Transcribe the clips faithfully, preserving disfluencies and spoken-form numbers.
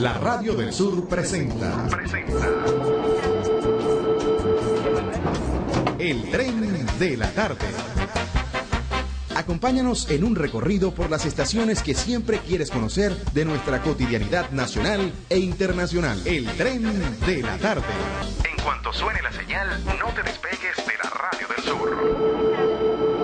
La Radio del Sur presenta. Presenta. El tren de la tarde. Acompáñanos en un recorrido por las estaciones que siempre quieres conocer de nuestra cotidianidad nacional e internacional. El tren de la tarde. En cuanto suene la señal, no te despegues de la Radio del Sur.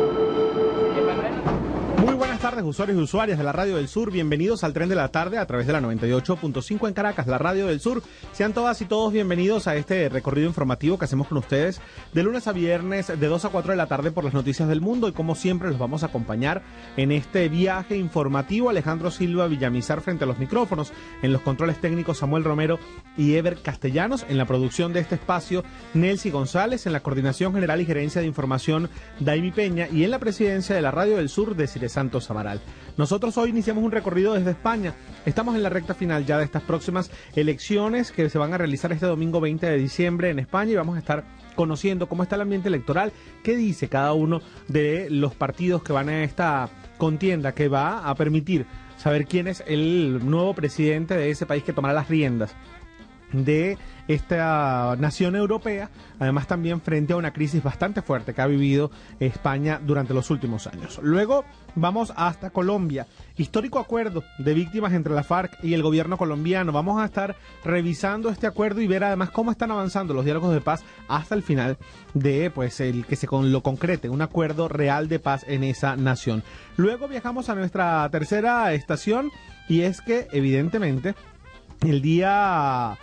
Muy buenas tardes, usuarios y usuarias de la Radio del Sur. Bienvenidos al Tren de la Tarde a través de la noventa y ocho punto cinco en Caracas, la Radio del Sur. Sean todas y todos bienvenidos a este recorrido informativo que hacemos con ustedes de lunes a viernes de dos a cuatro de la tarde por las noticias del mundo. Y como siempre los vamos a acompañar en este viaje informativo. Alejandro Silva Villamizar frente a los micrófonos, en los controles técnicos Samuel Romero y Ever Castellanos, en la producción de este espacio Nelcy González, en la coordinación general y gerencia de información Daimi Peña y en la presidencia de la Radio del Sur de Cire Santos Amaral. Nosotros hoy iniciamos un recorrido desde España. Estamos en la recta final ya de estas próximas elecciones que se van a realizar este domingo veinte de diciembre en España y vamos a estar conociendo cómo está el ambiente electoral, qué dice cada uno de los partidos que van a esta contienda que va a permitir saber quién es el nuevo presidente de ese país que tomará las riendas de esta nación europea, además también frente a una crisis bastante fuerte que ha vivido España durante los últimos años. Luego vamos hasta Colombia, histórico acuerdo de víctimas entre la FARC y el gobierno colombiano. Vamos a estar revisando este acuerdo y ver además cómo están avanzando los diálogos de paz hasta el final de pues el que se con lo concrete, un acuerdo real de paz en esa nación. Luego viajamos a nuestra tercera estación y es que evidentemente el día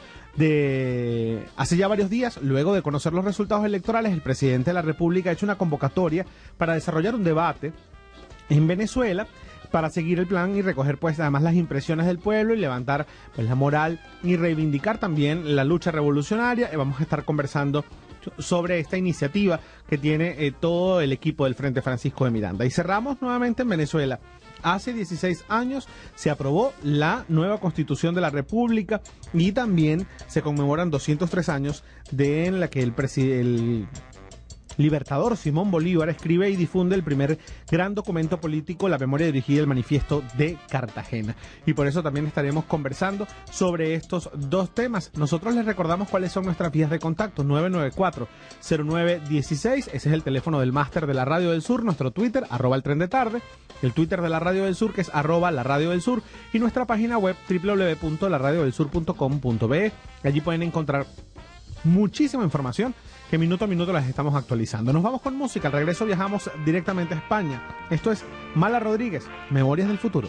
de hace ya varios días, luego de conocer los resultados electorales, el presidente de la República ha hecho una convocatoria para desarrollar un debate en Venezuela para seguir el plan y recoger pues además las impresiones del pueblo y levantar pues la moral y reivindicar también la lucha revolucionaria. Y vamos a estar conversando sobre esta iniciativa que tiene eh, todo el equipo del Frente Francisco de Miranda. Y cerramos nuevamente en Venezuela. Hace dieciséis años se aprobó la nueva Constitución de la República y también se conmemoran doscientos tres años de en la que el presidente Libertador Simón Bolívar escribe y difunde el primer gran documento político, la memoria dirigida al Manifiesto de Cartagena. Y por eso también estaremos conversando sobre estos dos temas. Nosotros les recordamos cuáles son nuestras vías de contacto: nueve nueve cuatro, cero nueve uno seis, ese es el teléfono del máster de la Radio del Sur, nuestro Twitter, arroba el tren de tarde, el Twitter de la Radio del Sur, que es arroba la Radio del Sur, y nuestra página web doble u doble u doble u punto la radio del sur punto com punto be. Allí pueden encontrar muchísima información que minuto a minuto las estamos actualizando. Nos vamos con música. Al regreso viajamos directamente a España. Esto es Mala Rodríguez, Memorias del Futuro.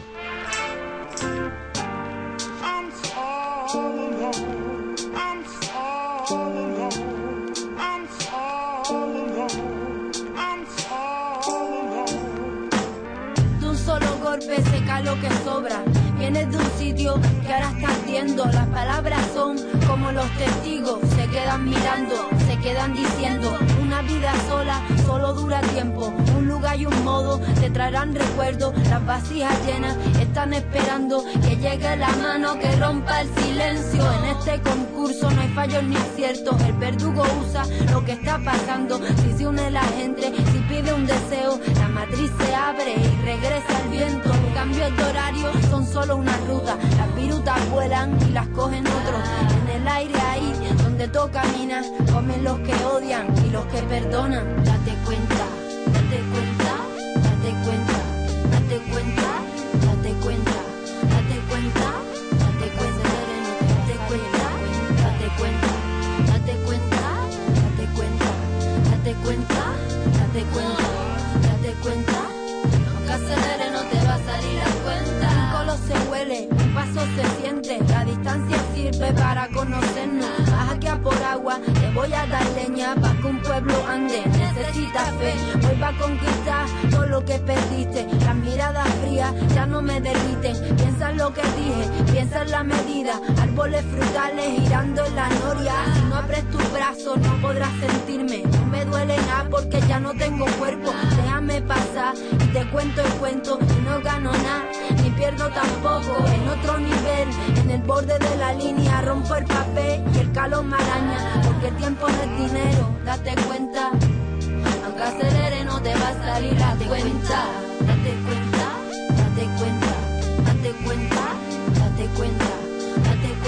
De un solo golpe seca lo que sobra. Vienes de un sitio que ahora está ardiendo. Las palabras son como los testigos. Se quedan mirando, se quedan diciendo. Una vida sola solo dura tiempo. Un lugar y un modo te traerán recuerdos. Las vasijas llenas están esperando que llegue la mano que rompa el silencio. En este concurso no hay fallos ni aciertos. El verdugo usa lo que está pasando. Si se une la gente, si pide un deseo, la matriz se abre y regresa el viento. Cambios de horario son solo una ruta. Las virutas vuelan y las cogen otros. En el aire ahí donde tú caminas, comen los que odian y los que perdonan. Date cuenta, date cuenta, date cuenta, date cuenta, date cuenta, date cuenta, date cuenta, date cuenta, date cuenta, date cuenta, date cuenta, date cuenta, date cuenta, date cuenta. Aunque acelere no te va a salir a cuenta. Un colo se huele, un paso se siente. La distancia sirve para conocernos. Baja que a por agua te voy a dar leña pa' que un pueblo ande. Necesitas fe, voy pa' conquistar todo lo que perdiste. Las miradas frías ya no me derriten. Piensa en lo que dije, piensa en la medida. Árboles frutales girando en la noria. Si no abres tus brazos no podrás sentirme. No me duele nada porque ya no tengo cuerpo. Déjame pasar y te cuento el cuento. Y no gano nada, ni pierdo tampoco. En otro nivel, en el borde de la línea, rompo el papel y el calor me araña. Porque el tiempo no es dinero, date cuenta. Aunque acelere no te va a salir a cuenta. Date cuenta, date cuenta, date cuenta, date cuenta, date cuenta.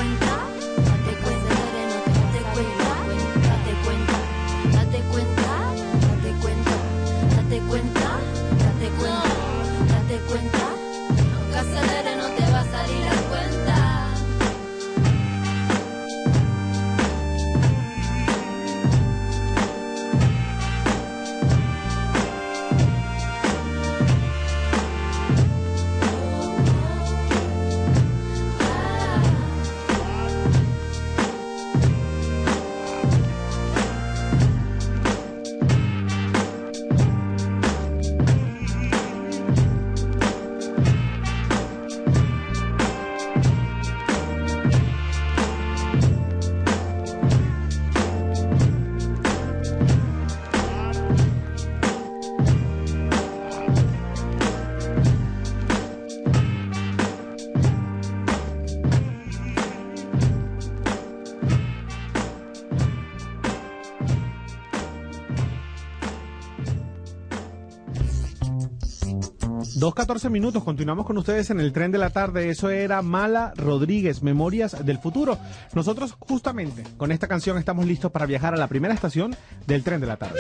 dos catorce minutos, continuamos con ustedes en el tren de la tarde. Eso era Mala Rodríguez, Memorias del Futuro. Nosotros justamente con esta canción estamos listos para viajar a la primera estación del tren de la tarde.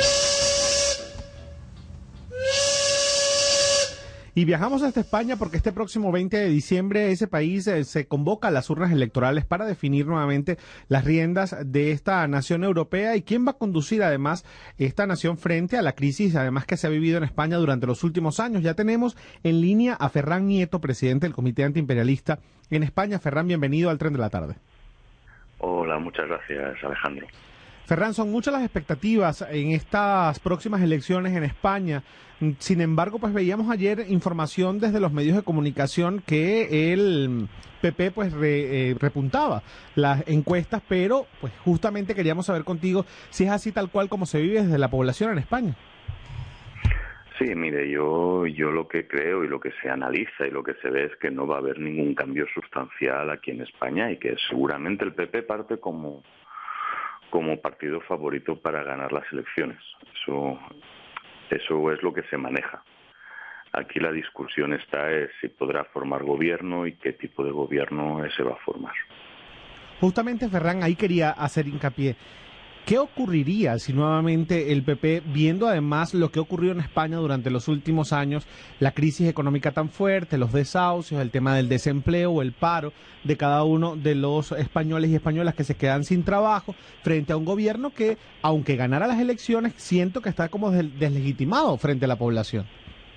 Y viajamos hasta España porque este próximo veinte de diciembre ese país eh, se convoca a las urnas electorales para definir nuevamente las riendas de esta nación europea y quién va a conducir además esta nación frente a la crisis además que se ha vivido en España durante los últimos años. Ya tenemos en línea a Ferran Nieto, presidente del Comité Antiimperialista en España. Ferran, bienvenido al Tren de la Tarde. Hola, muchas gracias, Alejandro. Ferran, son muchas las expectativas en estas próximas elecciones en España. Sin embargo, pues veíamos ayer información desde los medios de comunicación que el P P pues re, eh, repuntaba las encuestas, pero pues justamente queríamos saber contigo si es así tal cual como se vive desde la población en España. Sí, mire, yo yo lo que creo y lo que se analiza y lo que se ve es que no va a haber ningún cambio sustancial aquí en España y que seguramente el P P parte como como partido favorito para ganar las elecciones. Eso, eso es lo que se maneja. Aquí la discusión está es si podrá formar gobierno y qué tipo de gobierno se va a formar. Justamente, Ferran, ahí quería hacer hincapié. ¿Qué ocurriría si nuevamente el P P, viendo además lo que ha ocurrido en España durante los últimos años, la crisis económica tan fuerte, los desahucios, el tema del desempleo o el paro de cada uno de los españoles y españolas que se quedan sin trabajo, frente a un gobierno que, aunque ganara las elecciones, siento que está como deslegitimado frente a la población?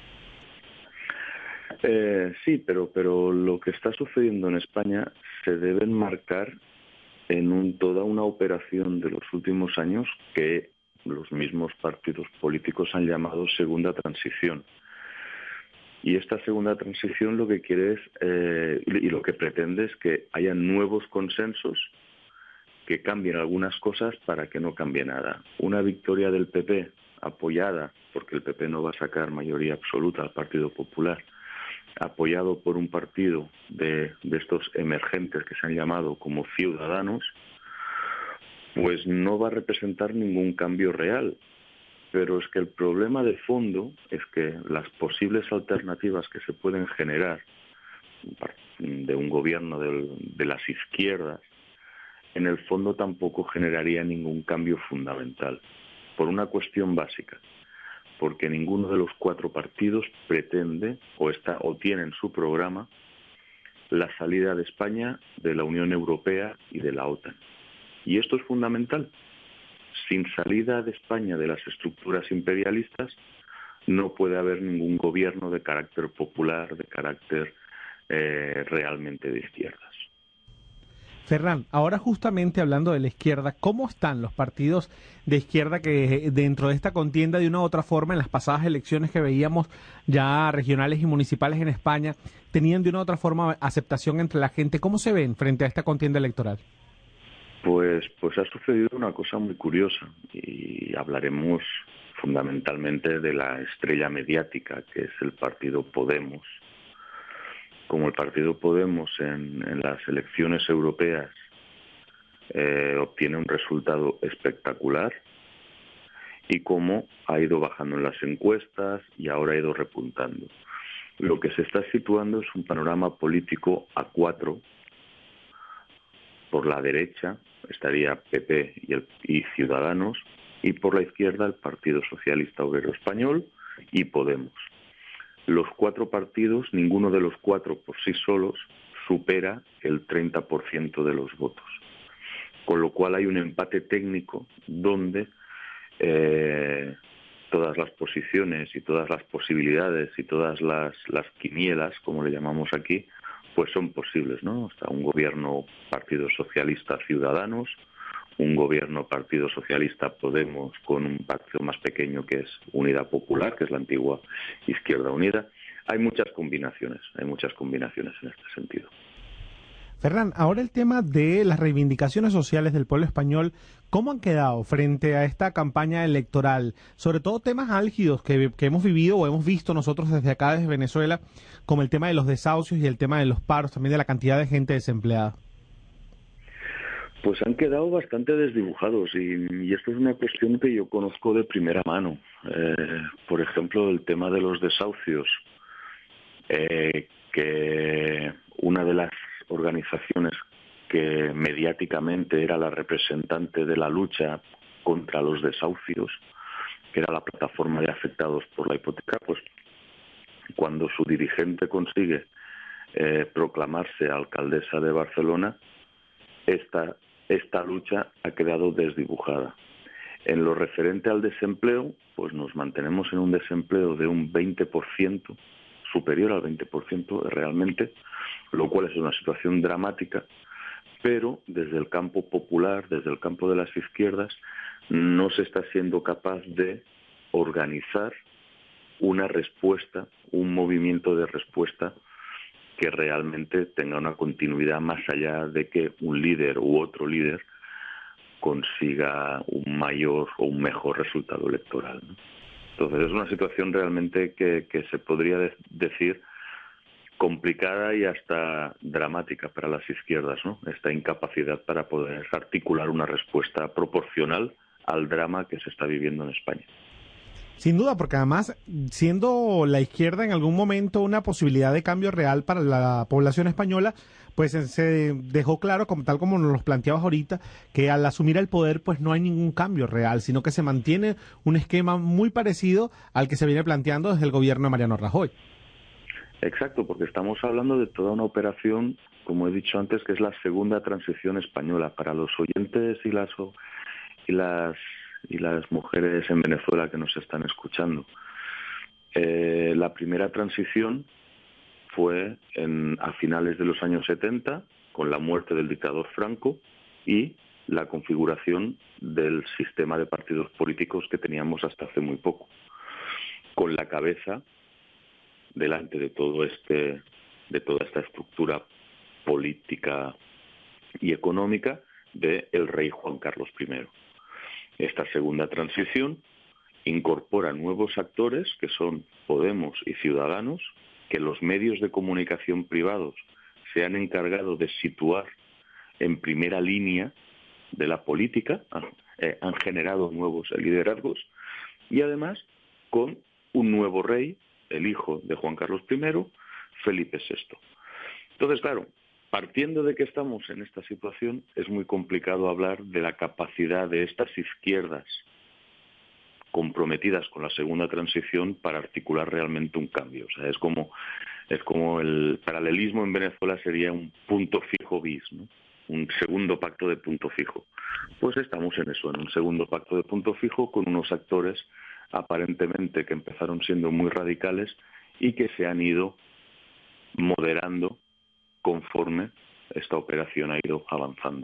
Eh, sí, pero, pero lo que está sucediendo en España se debe enmarcar en un, toda una operación de los últimos años que los mismos partidos políticos han llamado segunda transición. Y esta segunda transición lo que quiere es, eh, y lo que pretende es que haya nuevos consensos que cambien algunas cosas para que no cambie nada. Una victoria del P P apoyada, porque el P P no va a sacar mayoría absoluta al Partido Popular, apoyado por un partido de, de estos emergentes que se han llamado como Ciudadanos, pues no va a representar ningún cambio real. Pero es que el problema de fondo es que las posibles alternativas que se pueden generar de un gobierno de, de las izquierdas, en el fondo tampoco generaría ningún cambio fundamental, por una cuestión básica. Porque ninguno de los cuatro partidos pretende o está o tiene en su programa la salida de España de la Unión Europea y de la OTAN. Y esto es fundamental. Sin salida de España de las estructuras imperialistas no puede haber ningún gobierno de carácter popular, de carácter eh, realmente de izquierdas. Ferran, ahora justamente hablando de la izquierda, ¿cómo están los partidos de izquierda que dentro de esta contienda de una u otra forma en las pasadas elecciones que veíamos ya regionales y municipales en España tenían de una u otra forma aceptación entre la gente? ¿Cómo se ven frente a esta contienda electoral? Pues, pues ha sucedido una cosa muy curiosa y hablaremos fundamentalmente de la estrella mediática que es el partido Podemos. Como el partido Podemos en, en las elecciones europeas eh, obtiene un resultado espectacular y cómo ha ido bajando en las encuestas y ahora ha ido repuntando. Lo que se está situando es un panorama político a cuatro. Por la derecha estaría P P y, el, y Ciudadanos, y por la izquierda el Partido Socialista Obrero Español y Podemos. Los cuatro partidos, ninguno de los cuatro por sí solos, supera el treinta por ciento de los votos. Con lo cual hay un empate técnico donde eh, todas las posiciones y todas las posibilidades y todas las, las quinielas, como le llamamos aquí, pues son posibles, ¿no? Está un gobierno Partido Socialista Ciudadanos, un gobierno Partido Socialista Podemos con un partido más pequeño que es Unidad Popular, que es la antigua Izquierda Unida. Hay muchas combinaciones, hay muchas combinaciones en este sentido. Ferran, ahora el tema de las reivindicaciones sociales del pueblo español, ¿cómo han quedado frente a esta campaña electoral? Sobre todo temas álgidos que, que hemos vivido o hemos visto nosotros desde acá, desde Venezuela, como el tema de los desahucios y el tema de los paros, también de la cantidad de gente desempleada. Pues han quedado bastante desdibujados y, y esto es una cuestión que yo conozco de primera mano. Eh, por ejemplo, el tema de los desahucios. eh, que una de las organizaciones que mediáticamente era la representante de la lucha contra los desahucios, que era la plataforma de afectados por la hipoteca, pues cuando su dirigente consigue eh, proclamarse alcaldesa de Barcelona, esta, esta lucha ha quedado desdibujada. En lo referente al desempleo, pues nos mantenemos en un desempleo de un veinte por ciento, superior al veinte por ciento realmente, lo cual es una situación dramática, pero desde el campo popular, desde el campo de las izquierdas, no se está siendo capaz de organizar una respuesta, un movimiento de respuesta que realmente tenga una continuidad más allá de que un líder u otro líder consiga un mayor o un mejor resultado electoral, ¿no? Entonces es una situación realmente que, que se podría de- decir complicada y hasta dramática para las izquierdas, ¿no? Esta incapacidad para poder articular una respuesta proporcional al drama que se está viviendo en España. Sin duda, porque además, siendo la izquierda en algún momento una posibilidad de cambio real para la población española, pues se dejó claro, como tal como nos lo planteabas ahorita, que al asumir el poder pues no hay ningún cambio real, sino que se mantiene un esquema muy parecido al que se viene planteando desde el gobierno de Mariano Rajoy. Exacto, porque estamos hablando de toda una operación, como he dicho antes, que es la segunda transición española. Para los oyentes y las y las y las mujeres en Venezuela que nos están escuchando, eh, la primera transición fue en, a finales de los años setenta, con la muerte del dictador Franco y la configuración del sistema de partidos políticos que teníamos hasta hace muy poco, con la cabeza delante de todo este, de toda esta estructura política y económica de el rey Juan Carlos primero. Esta segunda transición incorpora nuevos actores que son Podemos y Ciudadanos, que los medios de comunicación privados se han encargado de situar en primera línea de la política, eh, han generado nuevos liderazgos y además con un nuevo rey, el hijo de Juan Carlos primero, Felipe sexto. Entonces, claro, partiendo de que estamos en esta situación, es muy complicado hablar de la capacidad de estas izquierdas comprometidas con la segunda transición para articular realmente un cambio. O sea, es como, es como el paralelismo en Venezuela sería un punto fijo bis, ¿no? Un segundo pacto de punto fijo. Pues estamos en eso, en un segundo pacto de punto fijo con unos actores aparentemente que empezaron siendo muy radicales y que se han ido moderando conforme esta operación ha ido avanzando.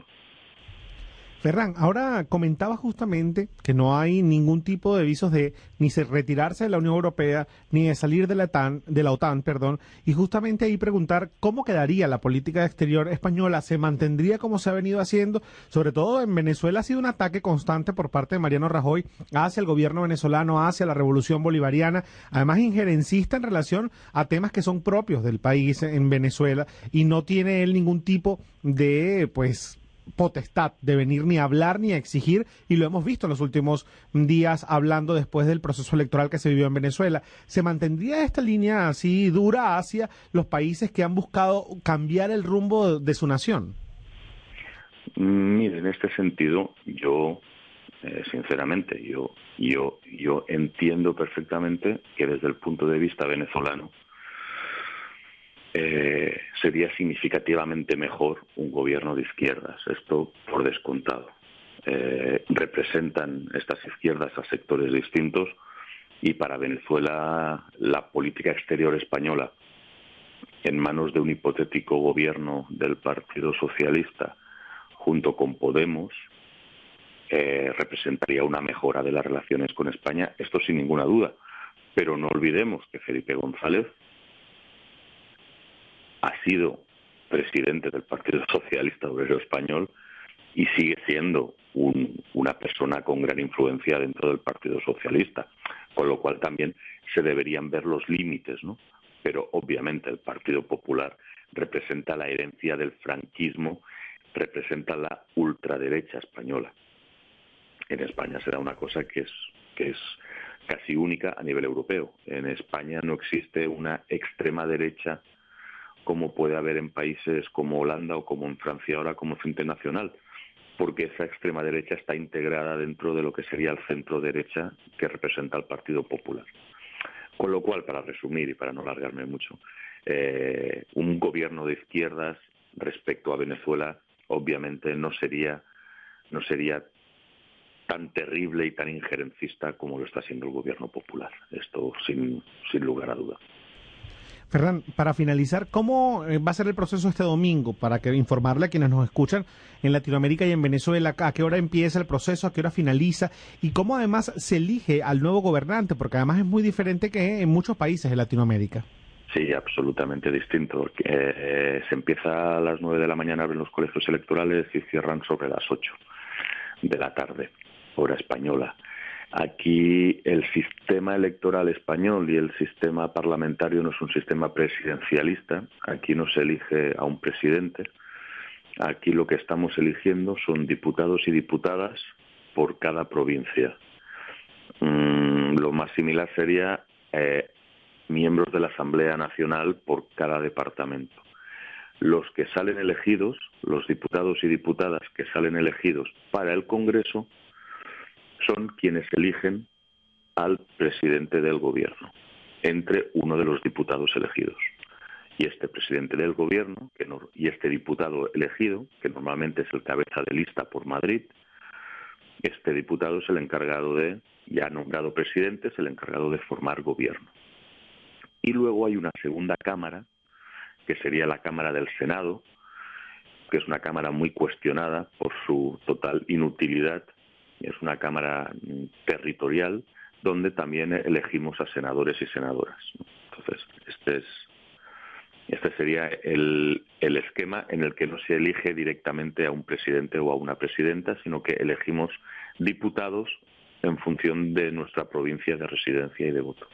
Ferran, ahora comentaba justamente que no hay ningún tipo de visos de ni se retirarse de la Unión Europea ni de salir de la OTAN, de la OTAN, perdón, y justamente ahí preguntar cómo quedaría la política exterior española, se mantendría como se ha venido haciendo, sobre todo en Venezuela ha sido un ataque constante por parte de Mariano Rajoy hacia el gobierno venezolano, hacia la revolución bolivariana, además injerencista en relación a temas que son propios del país en Venezuela y no tiene él ningún tipo de, pues, potestad de venir ni a hablar ni a exigir, y lo hemos visto en los últimos días hablando después del proceso electoral que se vivió en Venezuela. ¿Se mantendría esta línea así dura hacia los países que han buscado cambiar el rumbo de su nación? Mire, en este sentido, yo, eh, sinceramente, yo, yo, yo entiendo perfectamente que desde el punto de vista venezolano, Eh, sería significativamente mejor un gobierno de izquierdas, esto por descontado. Eh, representan estas izquierdas a sectores distintos y para Venezuela la política exterior española en manos de un hipotético gobierno del Partido Socialista junto con Podemos eh, representaría una mejora de las relaciones con España, esto sin ninguna duda, pero no olvidemos que Felipe González ha sido presidente del Partido Socialista Obrero Español y sigue siendo un, una persona con gran influencia dentro del Partido Socialista, con lo cual también se deberían ver los límites, ¿no? Pero obviamente el Partido Popular representa la herencia del franquismo, representa la ultraderecha española. En España será una cosa que es, que es casi única a nivel europeo. En España no existe una extrema derecha como puede haber en países como Holanda o como en Francia ahora como Frente Nacional, porque esa extrema derecha está integrada dentro de lo que sería el centro derecha que representa al Partido Popular. Con lo cual, para resumir y para no alargarme mucho, eh, un gobierno de izquierdas respecto a Venezuela obviamente no sería, no sería tan terrible y tan injerencista como lo está siendo el gobierno popular. Esto sin, sin lugar a duda. Ferran, para finalizar, ¿cómo va a ser el proceso este domingo? Para que informarle a quienes nos escuchan en Latinoamérica y en Venezuela, ¿a qué hora empieza el proceso, a qué hora finaliza? Y cómo además se elige al nuevo gobernante, porque además es muy diferente que en muchos países de Latinoamérica. Sí, absolutamente distinto. Eh, se empieza a las nueve de la mañana en los colegios electorales y cierran sobre las ocho de la tarde, hora española. Aquí el sistema electoral español y el sistema parlamentario no es un sistema presidencialista. Aquí no se elige a un presidente. Aquí lo que estamos eligiendo son diputados y diputadas por cada provincia. Mm, lo más similar sería eh, miembros de la Asamblea Nacional por cada departamento. Los que salen elegidos, los diputados y diputadas que salen elegidos para el Congreso, son quienes eligen al presidente del gobierno, entre uno de los diputados elegidos. Y este presidente del gobierno que no, y este diputado elegido, que normalmente es el cabeza de lista por Madrid, este diputado es el encargado de, ya nombrado presidente, es el encargado de formar gobierno. Y luego hay una segunda cámara, que sería la Cámara del Senado, que es una cámara muy cuestionada por su total inutilidad. Es una cámara territorial donde también elegimos a senadores y senadoras. Entonces, este es este sería el, el esquema en el que no se elige directamente a un presidente o a una presidenta, sino que elegimos diputados en función de nuestra provincia de residencia y de voto.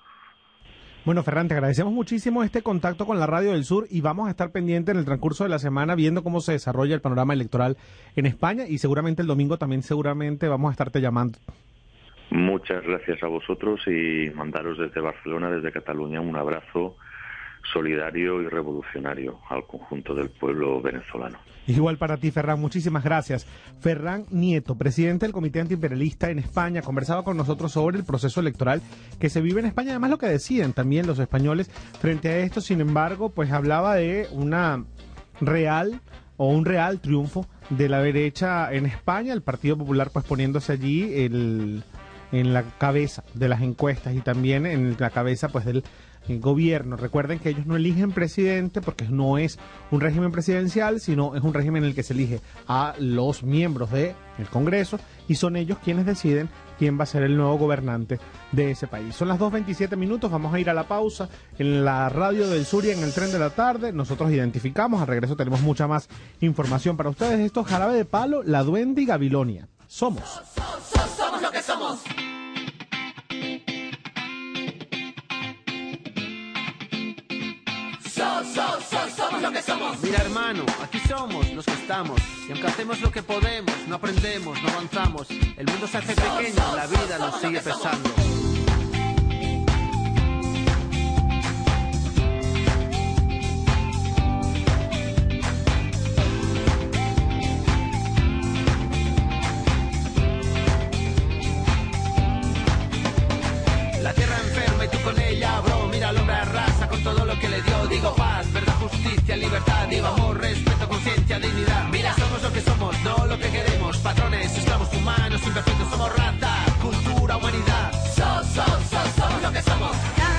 Bueno, Ferran, te agradecemos muchísimo este contacto con la Radio del Sur y vamos a estar pendientes en el transcurso de la semana viendo cómo se desarrolla el panorama electoral en España y seguramente el domingo también seguramente vamos a estarte llamando. Muchas gracias a vosotros y mandaros desde Barcelona, desde Cataluña, un abrazo solidario y revolucionario al conjunto del pueblo venezolano. Igual para ti, Ferran, muchísimas gracias. Ferran Nieto, presidente del Comité Antiimperialista en España, conversaba con nosotros sobre el proceso electoral que se vive en España, además lo que deciden también los españoles frente a esto. Sin embargo, pues hablaba de una real o un real triunfo de la derecha en España, el Partido Popular pues poniéndose allí el, en la cabeza de las encuestas y también en la cabeza pues del el gobierno. Recuerden que ellos no eligen presidente porque no es un régimen presidencial, sino es un régimen en el que se elige a los miembros del Congreso y son ellos quienes deciden quién va a ser el nuevo gobernante de ese país. Son las dos veintisiete minutos, vamos a ir a la pausa en la Radio del Sur y en el Tren de la Tarde. Nosotros identificamos, al regreso tenemos mucha más información para ustedes. Esto es Jarabe de Palo, La Duende y Gabilonia. Somos. Somos, somos, somos lo que somos. So, so, so, somos lo que somos. Mira, hermano, aquí somos los que estamos. Y aunque hacemos lo que podemos, no aprendemos, no avanzamos. El mundo se hace pequeño, la vida nos sigue pesando. La tierra enferma y tú con ella, bro. Mira al hombre arrasa con todo lo que le dio. Digo paz, verdad, justicia, libertad. Digo amor, respeto, conciencia, dignidad. Mira, somos lo que somos, no lo que queremos. Patrones, esclavos humanos, imperfectos. Somos raza, cultura, humanidad. So, so, so, somos lo que somos.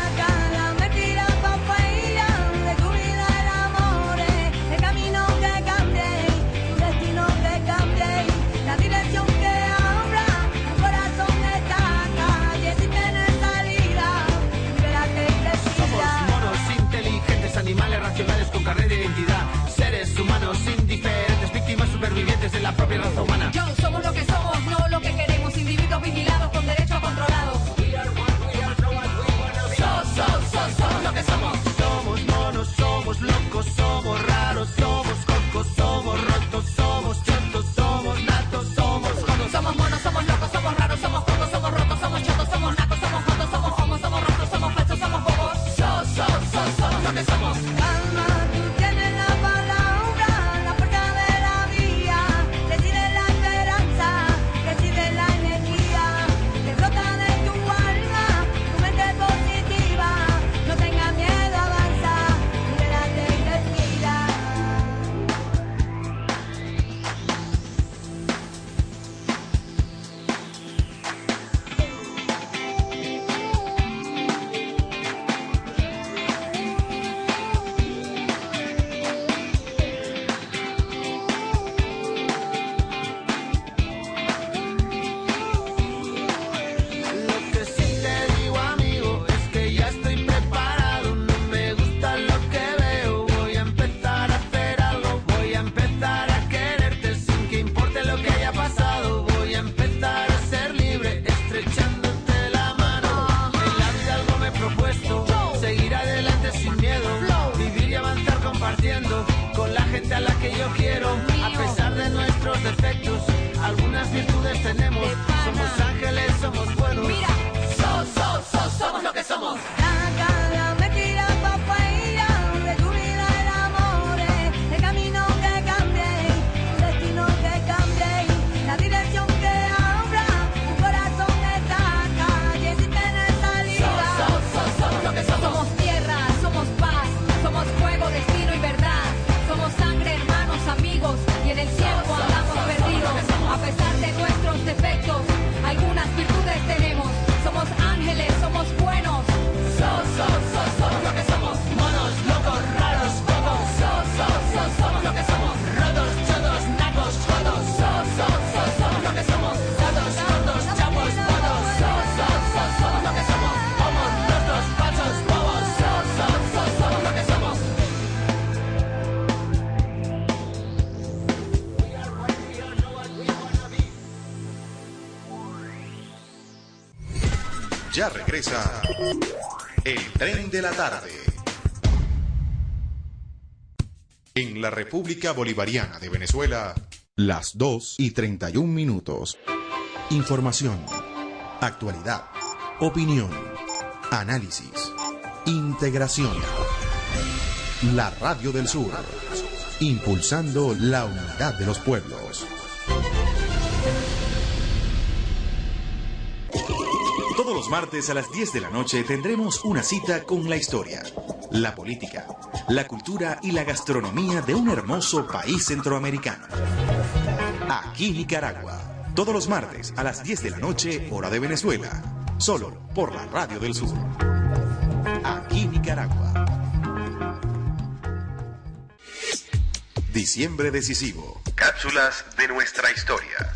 Animales racionales con carrera de identidad. Seres humanos indiferentes, víctimas supervivientes de la propia raza humana. Yo, somos lo que somos, no lo que queremos. Individuos vigilados con derecho controlado. So, so, so, somos lo que somos. Somos monos, somos locos, somos raros, somos cocos, somos rotos, somos chotos, somos natos, somos jodos. Somos monos, somos locos, somos raros, somos cocos, somos rotos, somos chotos, somos nacos. somos. Somos ángeles, somos buenos. Mira, so, so, so, somos lo que somos. Y en el tiempo andamos perdidos, a pesar de nuestros defectos, algunas virtudes tenemos. Somos ángeles, somos buenos. So, so, so, somos lo que somos. Monos, locos, raros, pocos. So, so, so, somos lo que somos. Rotos, chodos, nacos, jodos. So, so, so, somos lo que somos. Todos, todos, chapos, todos. So, so, so, somos lo que somos. Homos, rostros, falsos, bobos. So, so, so, somos lo que somos. Ya regresa el Tren de la Tarde. En la República Bolivariana de Venezuela, las dos y treinta y un minutos. Información, actualidad, opinión, análisis, integración. La Radio del Sur, impulsando la unidad de los pueblos. Todos los martes a las diez de la noche tendremos una cita con la historia, la política, la cultura y la gastronomía de un hermoso país centroamericano. Aquí Nicaragua, todos los martes a las diez de la noche, hora de Venezuela, solo por la Radio del Sur. Aquí Nicaragua. Diciembre decisivo. Cápsulas de nuestra historia.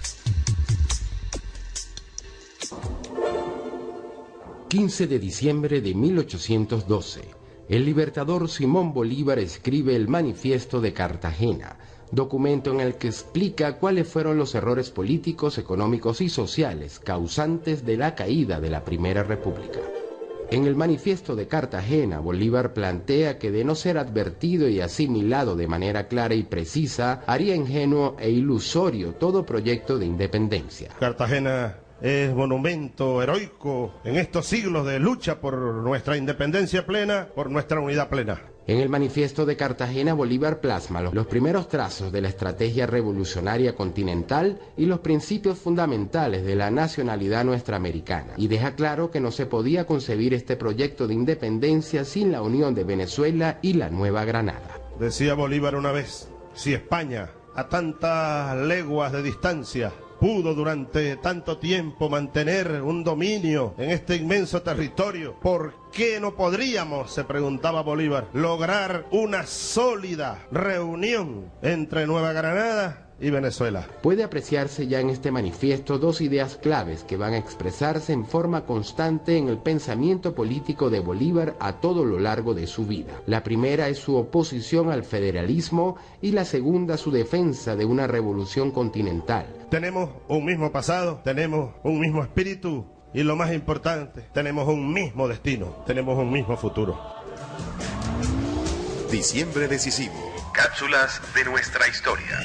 quince de diciembre de mil ochocientos doce, el libertador Simón Bolívar escribe el Manifiesto de Cartagena, documento en el que explica cuáles fueron los errores políticos, económicos y sociales causantes de la caída de la Primera República. En el Manifiesto de Cartagena, Bolívar plantea que de no ser advertido y asimilado de manera clara y precisa, haría ingenuo e ilusorio todo proyecto de independencia. Cartagena es monumento heroico en estos siglos de lucha por nuestra independencia plena, por nuestra unidad plena. En el Manifiesto de Cartagena, Bolívar plasma los primeros trazos de la estrategia revolucionaria continental y los principios fundamentales de la nacionalidad nuestra-americana, y deja claro que no se podía concebir este proyecto de independencia sin la unión de Venezuela y la Nueva Granada. Decía Bolívar una vez, si España, a tantas leguas de distancia, pudo durante tanto tiempo mantener un dominio en este inmenso territorio, ¿por qué no podríamos, se preguntaba Bolívar, lograr una sólida reunión entre Nueva Granada y Venezuela? Puede apreciarse ya en este manifiesto dos ideas claves que van a expresarse en forma constante en el pensamiento político de Bolívar a todo lo largo de su vida. La primera es su oposición al federalismo y la segunda su defensa de una revolución continental. Tenemos un mismo pasado, tenemos un mismo espíritu y lo más importante, tenemos un mismo destino, tenemos un mismo futuro. Diciembre decisivo. Cápsulas de nuestra historia.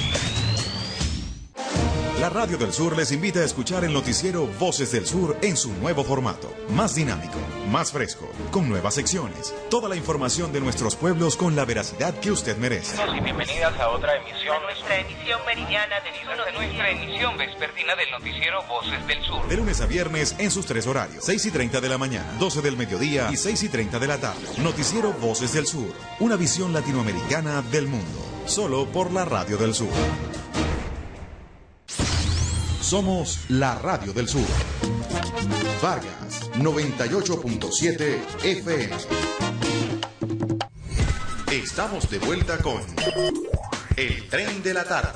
La Radio del Sur les invita a escuchar el noticiero Voces del Sur en su nuevo formato, más dinámico, más fresco, con nuevas secciones, toda la información de nuestros pueblos con la veracidad que usted merece. Y bienvenidas a otra emisión, nuestra emisión meridiana de nuestra emisión vespertina del noticiero Voces del Sur. De lunes a viernes en sus tres horarios, seis y treinta de la mañana, doce del mediodía y seis y treinta de la tarde. Noticiero Voces del Sur, una visión latinoamericana del mundo, solo por la Radio del Sur. Somos la Radio del Sur. Vargas, noventa y ocho punto siete F M. Estamos de vuelta con El Tren de la Tarde.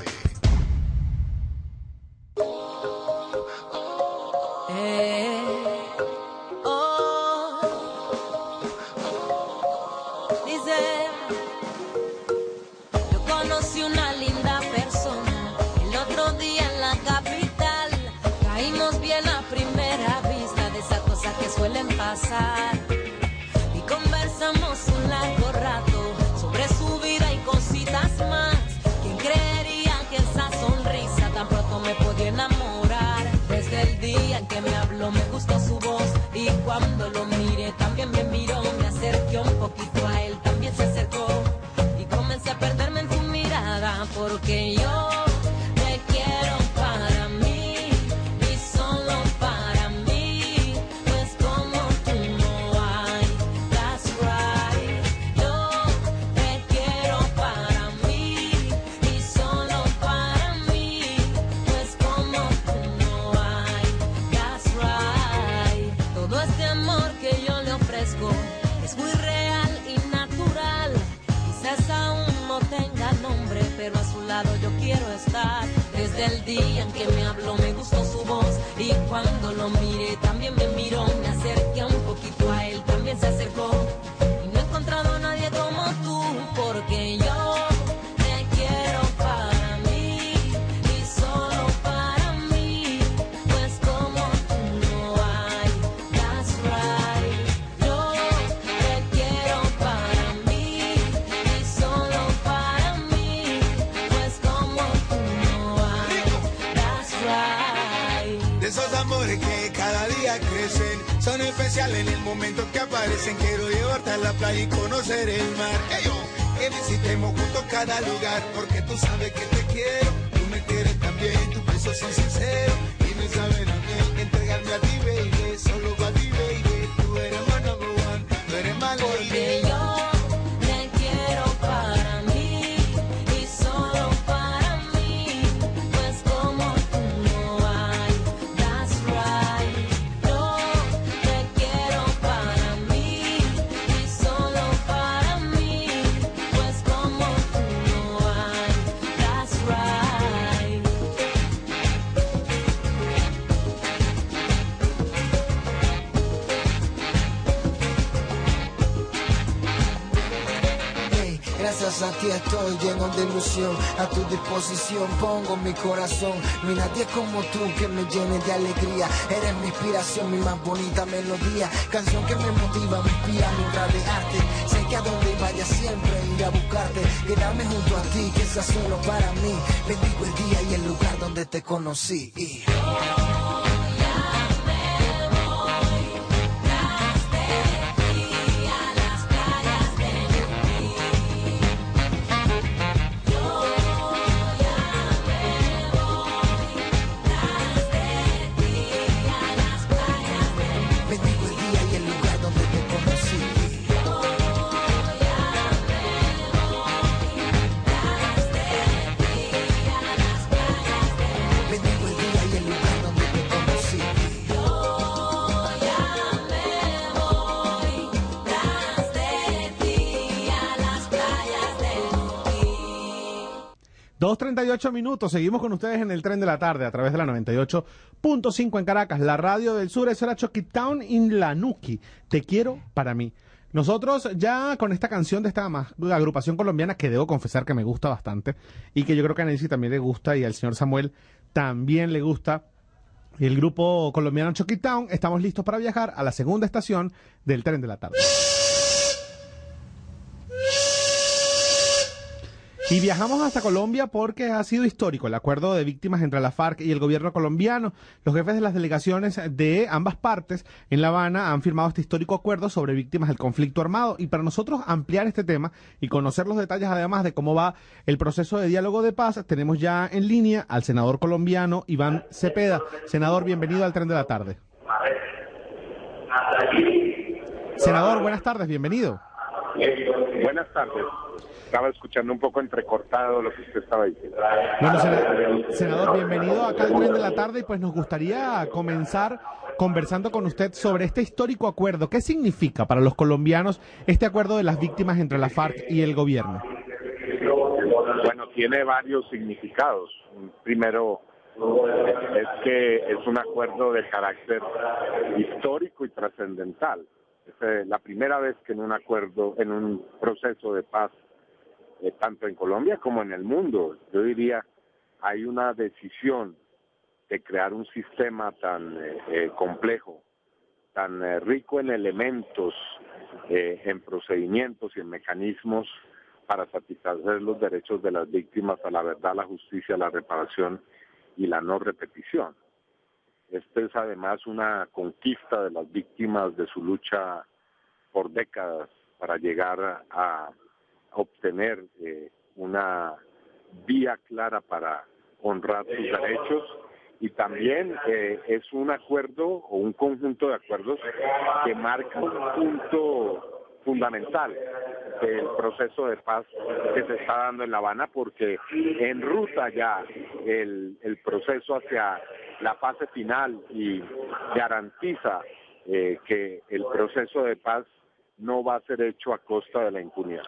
Eh, oh. Dice, yo conocí una linda persona el otro día en la capital. Caímos bien a primera vista, de esas cosas que suelen pasar. Y conversamos un largo rato sobre su vida y cositas más. ¿Quién creería que esa sonrisa tan pronto me podía enamorar? porque yo te quiero para mí y solo para mí, pues como tú no hay. That's right. Yo te quiero para mí y solo para mí, pues como tú no hay. That's right. Todo este amor que yo le ofrezco es muy real y natural. Quizás aún no tenga nombre, pero a su lado yo quiero estar. Desde el día en que me habló me gustó su voz, y cuando lo miré también me miró. Me acerqué un poquito a él, también se acercó, y no he encontrado a nadie como tú, porque yo te quiero para mí y solo para mí, pues como tú no hay. That's right. Yo te quiero para mí y solo para mí, pues como tú no hay. That's right. De esos amores que cada día crecen, son especiales en el momento que aparecen. Quiero llevarte a la playa y conocer el mar. Hey, yo, que visitemos juntos cada lugar, porque tú sabes que te quiero, tú me quieres también, tus besos son sinceros y me saben a mí. Entregarme a ti, baby, solo para ti, baby. Tú eres my number one, tú eres my lady. Porque yo te quiero para mí y solo para mí, pues como tú no hay. That's right. Yo te quiero para mí y solo para mí, pues como tú no hay. That's right. Hey, gracias a ti estoy lleno de ilusión, a tu disposición pongo mi corazón. No hay nadie como tú que me llene de alegría. Eres mi inspiración, mi más bonita melodía, canción que me motiva, me inspira mi obra de arte. Sé que a donde vaya siempre iré a buscarte, quedarme junto a ti, que sea solo para mí. Bendigo el día y el lugar donde te conocí. Y... bendigo el día y el lugar donde te conocí. Bendigo el día y el lugar donde te conocí. dos treinta y ocho minutos, seguimos con ustedes en el tren de la tarde a través de la noventa y ocho punto cinco en Caracas, la radio del sur. Eso era Choquitown in la Nuki, te quiero para mí. Nosotros ya con esta canción de esta ma- agrupación colombiana, que debo confesar que me gusta bastante y que yo creo que a Nancy también le gusta y al señor Samuel también le gusta, el grupo colombiano Choquitown, estamos listos para viajar a la segunda estación del tren de la tarde. Y viajamos hasta Colombia porque ha sido histórico el acuerdo de víctimas entre la FARC y el gobierno colombiano. Los jefes de las delegaciones de ambas partes en La Habana han firmado este histórico acuerdo sobre víctimas del conflicto armado. Y para nosotros ampliar este tema y conocer los detalles además de cómo va el proceso de diálogo de paz, tenemos ya en línea al senador colombiano Iván Cepeda. Senador, bienvenido al Tren de la Tarde. Senador, buenas tardes, bienvenido. Buenas tardes. Estaba escuchando un poco entrecortado lo que usted estaba diciendo. Bueno, senador, senador, bienvenido acá al Tren de la Tarde y pues nos gustaría comenzar conversando con usted sobre este histórico acuerdo. ¿Qué significa para los colombianos este acuerdo de las víctimas entre la FARC y el gobierno? Bueno, tiene varios significados. Primero, es, es que es un acuerdo de carácter histórico y trascendental. Es eh, la primera vez que en un acuerdo, en un proceso de paz, eh, tanto en Colombia como en el mundo, yo diría, hay una decisión de crear un sistema tan eh, eh, complejo, tan eh, rico en elementos, eh, en procedimientos y en mecanismos para satisfacer los derechos de las víctimas a la verdad, la justicia, la reparación y la no repetición. Esta es además una conquista de las víctimas de su lucha por décadas para llegar a obtener eh, una vía clara para honrar sus derechos, y también eh, es un acuerdo o un conjunto de acuerdos que marca un punto fundamental del proceso de paz que se está dando en La Habana, porque enruta ya el, el proceso hacia la fase final y garantiza eh, que el proceso de paz no va a ser hecho a costa de la impunidad.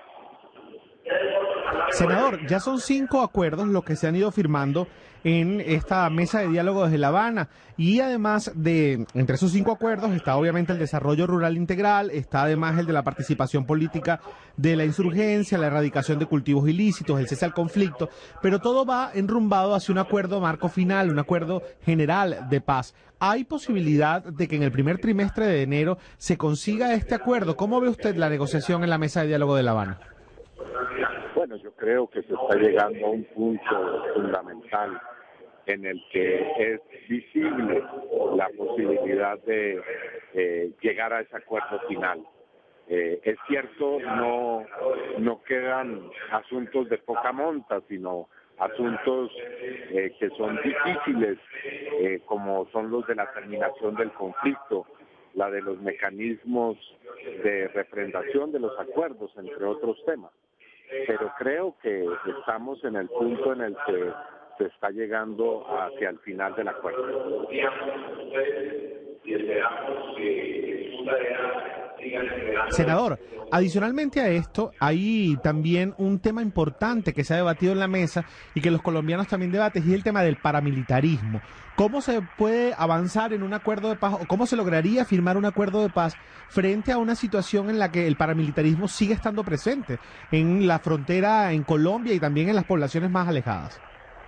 Senador, ya son cinco acuerdos los que se han ido firmando en esta mesa de diálogo desde La Habana, y además de, entre esos cinco acuerdos está obviamente el desarrollo rural integral, está además el de la participación política de la insurgencia, la erradicación de cultivos ilícitos, el cese al conflicto, pero todo va enrumbado hacia un acuerdo marco final, un acuerdo general de paz. ¿Hay posibilidad de que en el primer trimestre de enero se consiga este acuerdo? ¿Cómo ve usted la negociación en la mesa de diálogo de La Habana? Bueno, yo creo que se está llegando a un punto fundamental en el que es visible la posibilidad de eh, llegar a ese acuerdo final. Eh, es cierto, no, no quedan asuntos de poca monta, sino asuntos eh, que son difíciles, eh, como son los de la terminación del conflicto, la de los mecanismos de refrendación de los acuerdos, entre otros temas. Pero creo que estamos en el punto en el que se está llegando hacia el final del acuerdo. Senador, adicionalmente a esto, hay también un tema importante que se ha debatido en la mesa y que los colombianos también debaten, y es el tema del paramilitarismo. ¿Cómo se puede avanzar en un acuerdo de paz, o cómo se lograría firmar un acuerdo de paz frente a una situación en la que el paramilitarismo sigue estando presente en la frontera en Colombia y también en las poblaciones más alejadas?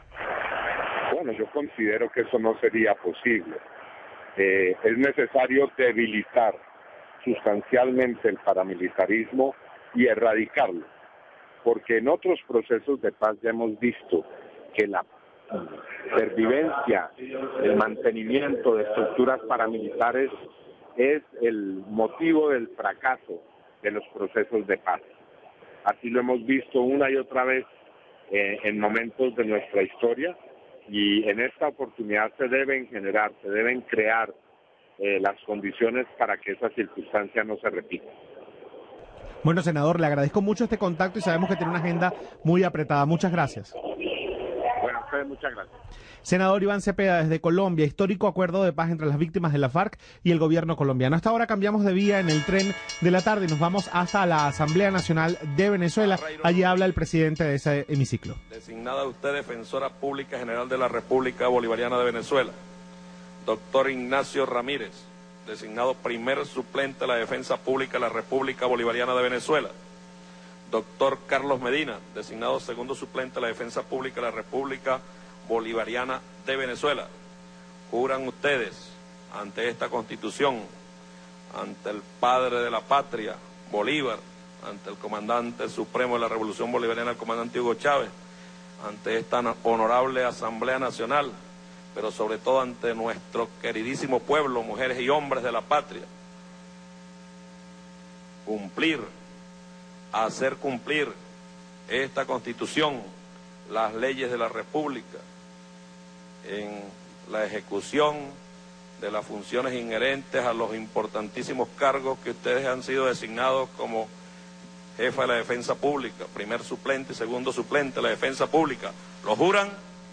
Bueno, yo considero que eso no sería posible. Eh, es necesario debilitar sustancialmente el paramilitarismo y erradicarlo, porque en otros procesos de paz ya hemos visto que la pervivencia, el mantenimiento de estructuras paramilitares es el motivo del fracaso de los procesos de paz. Así lo hemos visto una y otra vez eh, en momentos de nuestra historia, y en esta oportunidad se deben generar, se deben crear eh, las condiciones para que esa circunstancia no se repita. Bueno, senador, le agradezco mucho este contacto y sabemos que tiene una agenda muy apretada. Muchas gracias. Bueno, a ustedes muchas gracias. Senador Iván Cepeda, desde Colombia, histórico acuerdo de paz entre las víctimas de la FARC y el gobierno colombiano. Hasta ahora cambiamos de vía en el tren de la tarde y nos vamos hasta la Asamblea Nacional de Venezuela. Allí habla el presidente de ese hemiciclo. Designada usted Defensora Pública General de la República Bolivariana de Venezuela. Doctor Ignacio Ramírez, designado primer suplente de la Defensa Pública de la República Bolivariana de Venezuela. Doctor Carlos Medina, designado segundo suplente de la Defensa Pública de la República Bolivariana de Venezuela. Juran ustedes ante esta Constitución, ante el padre de la patria, Bolívar, ante el comandante supremo de la Revolución Bolivariana, el comandante Hugo Chávez, ante esta honorable Asamblea Nacional, pero sobre todo ante nuestro queridísimo pueblo, mujeres y hombres de la patria, cumplir, hacer cumplir esta Constitución, las leyes de la República, en la ejecución de las funciones inherentes a los importantísimos cargos que ustedes han sido designados como jefa de la Defensa Pública, primer suplente y segundo suplente de la Defensa Pública. ¿Lo juran?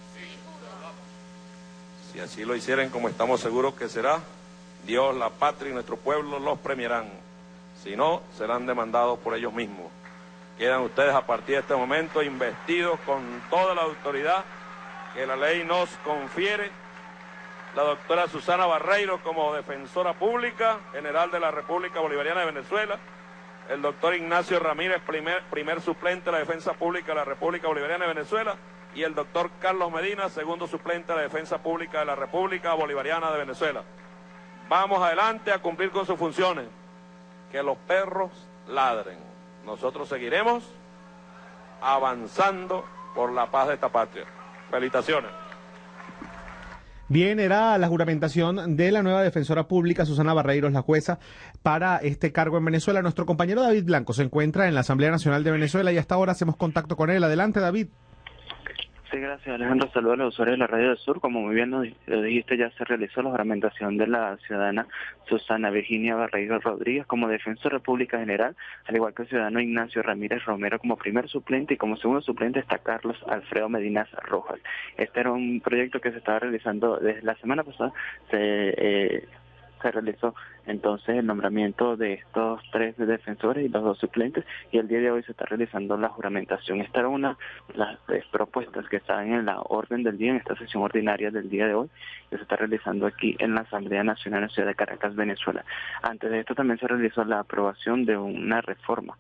Si así lo hicieran, como estamos seguros que será, Dios, la patria y nuestro pueblo los premiarán. Si no, serán demandados por ellos mismos. Quedan ustedes a partir de este momento investidos con toda la autoridad que la ley nos confiere. La doctora Susana Barreiro como Defensora Pública General de la República Bolivariana de Venezuela. El doctor Ignacio Ramírez, primer, primer suplente de la Defensa Pública de la República Bolivariana de Venezuela. Y el doctor Carlos Medina, segundo suplente de la Defensa Pública de la República Bolivariana de Venezuela. Vamos adelante a cumplir con sus funciones. Que los perros ladren. Nosotros seguiremos avanzando por la paz de esta patria. Felicitaciones. Bien, era la juramentación de la nueva defensora pública, Susana Barreiros, la jueza, para este cargo en Venezuela. Nuestro compañero David Blanco se encuentra en la Asamblea Nacional de Venezuela y hasta ahora hacemos contacto con él. Adelante, David. Sí, gracias Alejandro. Saludos a los usuarios de la Radio del Sur. Como muy bien lo, lo dijiste, ya se realizó la juramentación de la ciudadana Susana Virginia Barreiro Rodríguez como defensor de República General, al igual que el ciudadano Ignacio Ramírez Romero como primer suplente, y como segundo suplente está Carlos Alfredo Medinas Rojas. Este era un proyecto que se estaba realizando desde la semana pasada. Se eh, se realizó entonces el nombramiento de estos tres defensores y los dos suplentes, y el día de hoy se está realizando la juramentación. Esta era una de las eh, propuestas que estaban en la orden del día, en esta sesión ordinaria del día de hoy, que se está realizando aquí en la Asamblea Nacional en la ciudad de Caracas, Venezuela. Antes de esto también se realizó la aprobación de una reforma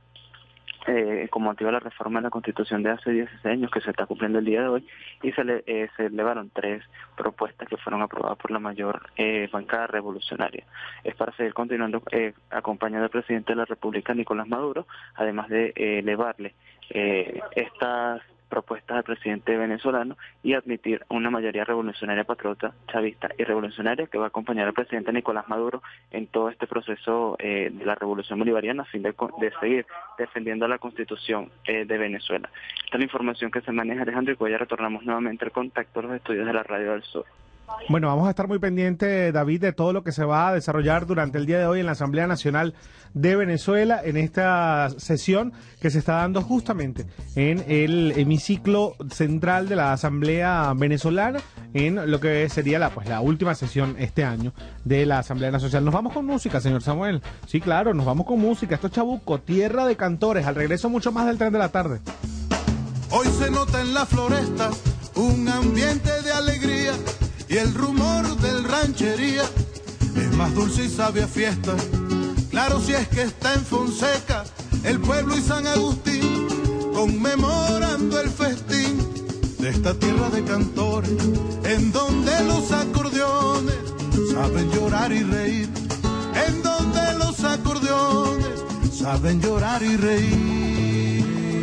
Eh, como motivo de la reforma de la Constitución de hace dieciséis años que se está cumpliendo el día de hoy, y se, le, eh, se elevaron tres propuestas que fueron aprobadas por la mayor eh, bancada revolucionaria. Es para seguir continuando eh, acompañando al presidente de la República, Nicolás Maduro, además de eh, elevarle eh, estas propuestas al presidente venezolano y admitir una mayoría revolucionaria, patriota, chavista y revolucionaria que va a acompañar al presidente Nicolás Maduro en todo este proceso eh, de la revolución bolivariana, a fin de, de seguir defendiendo la Constitución eh, de Venezuela. Esta es la información que se maneja, Alejandro, y pues ya retornamos nuevamente al contacto a los estudios de la Radio del Sur. Bueno, vamos a estar muy pendientes, David, de todo lo que se va a desarrollar durante el día de hoy en la Asamblea Nacional de Venezuela, en esta sesión que se está dando justamente en el hemiciclo central de la Asamblea Venezolana, en lo que sería la, pues, la última sesión este año de la Asamblea Nacional. Nos vamos con música, señor Samuel. Sí, claro, nos vamos con música. Esto es Chabuco, tierra de cantores. Al regreso mucho más del Tren de la Tarde. Hoy se nota en la floresta un ambiente de alegría, y el rumor del ranchería es más dulce y sabe a fiesta. Claro, si es que está en Fonseca el pueblo y San Agustín, conmemorando el festín de esta tierra de cantores, en donde los acordeones saben llorar y reír, en donde los acordeones saben llorar y reír.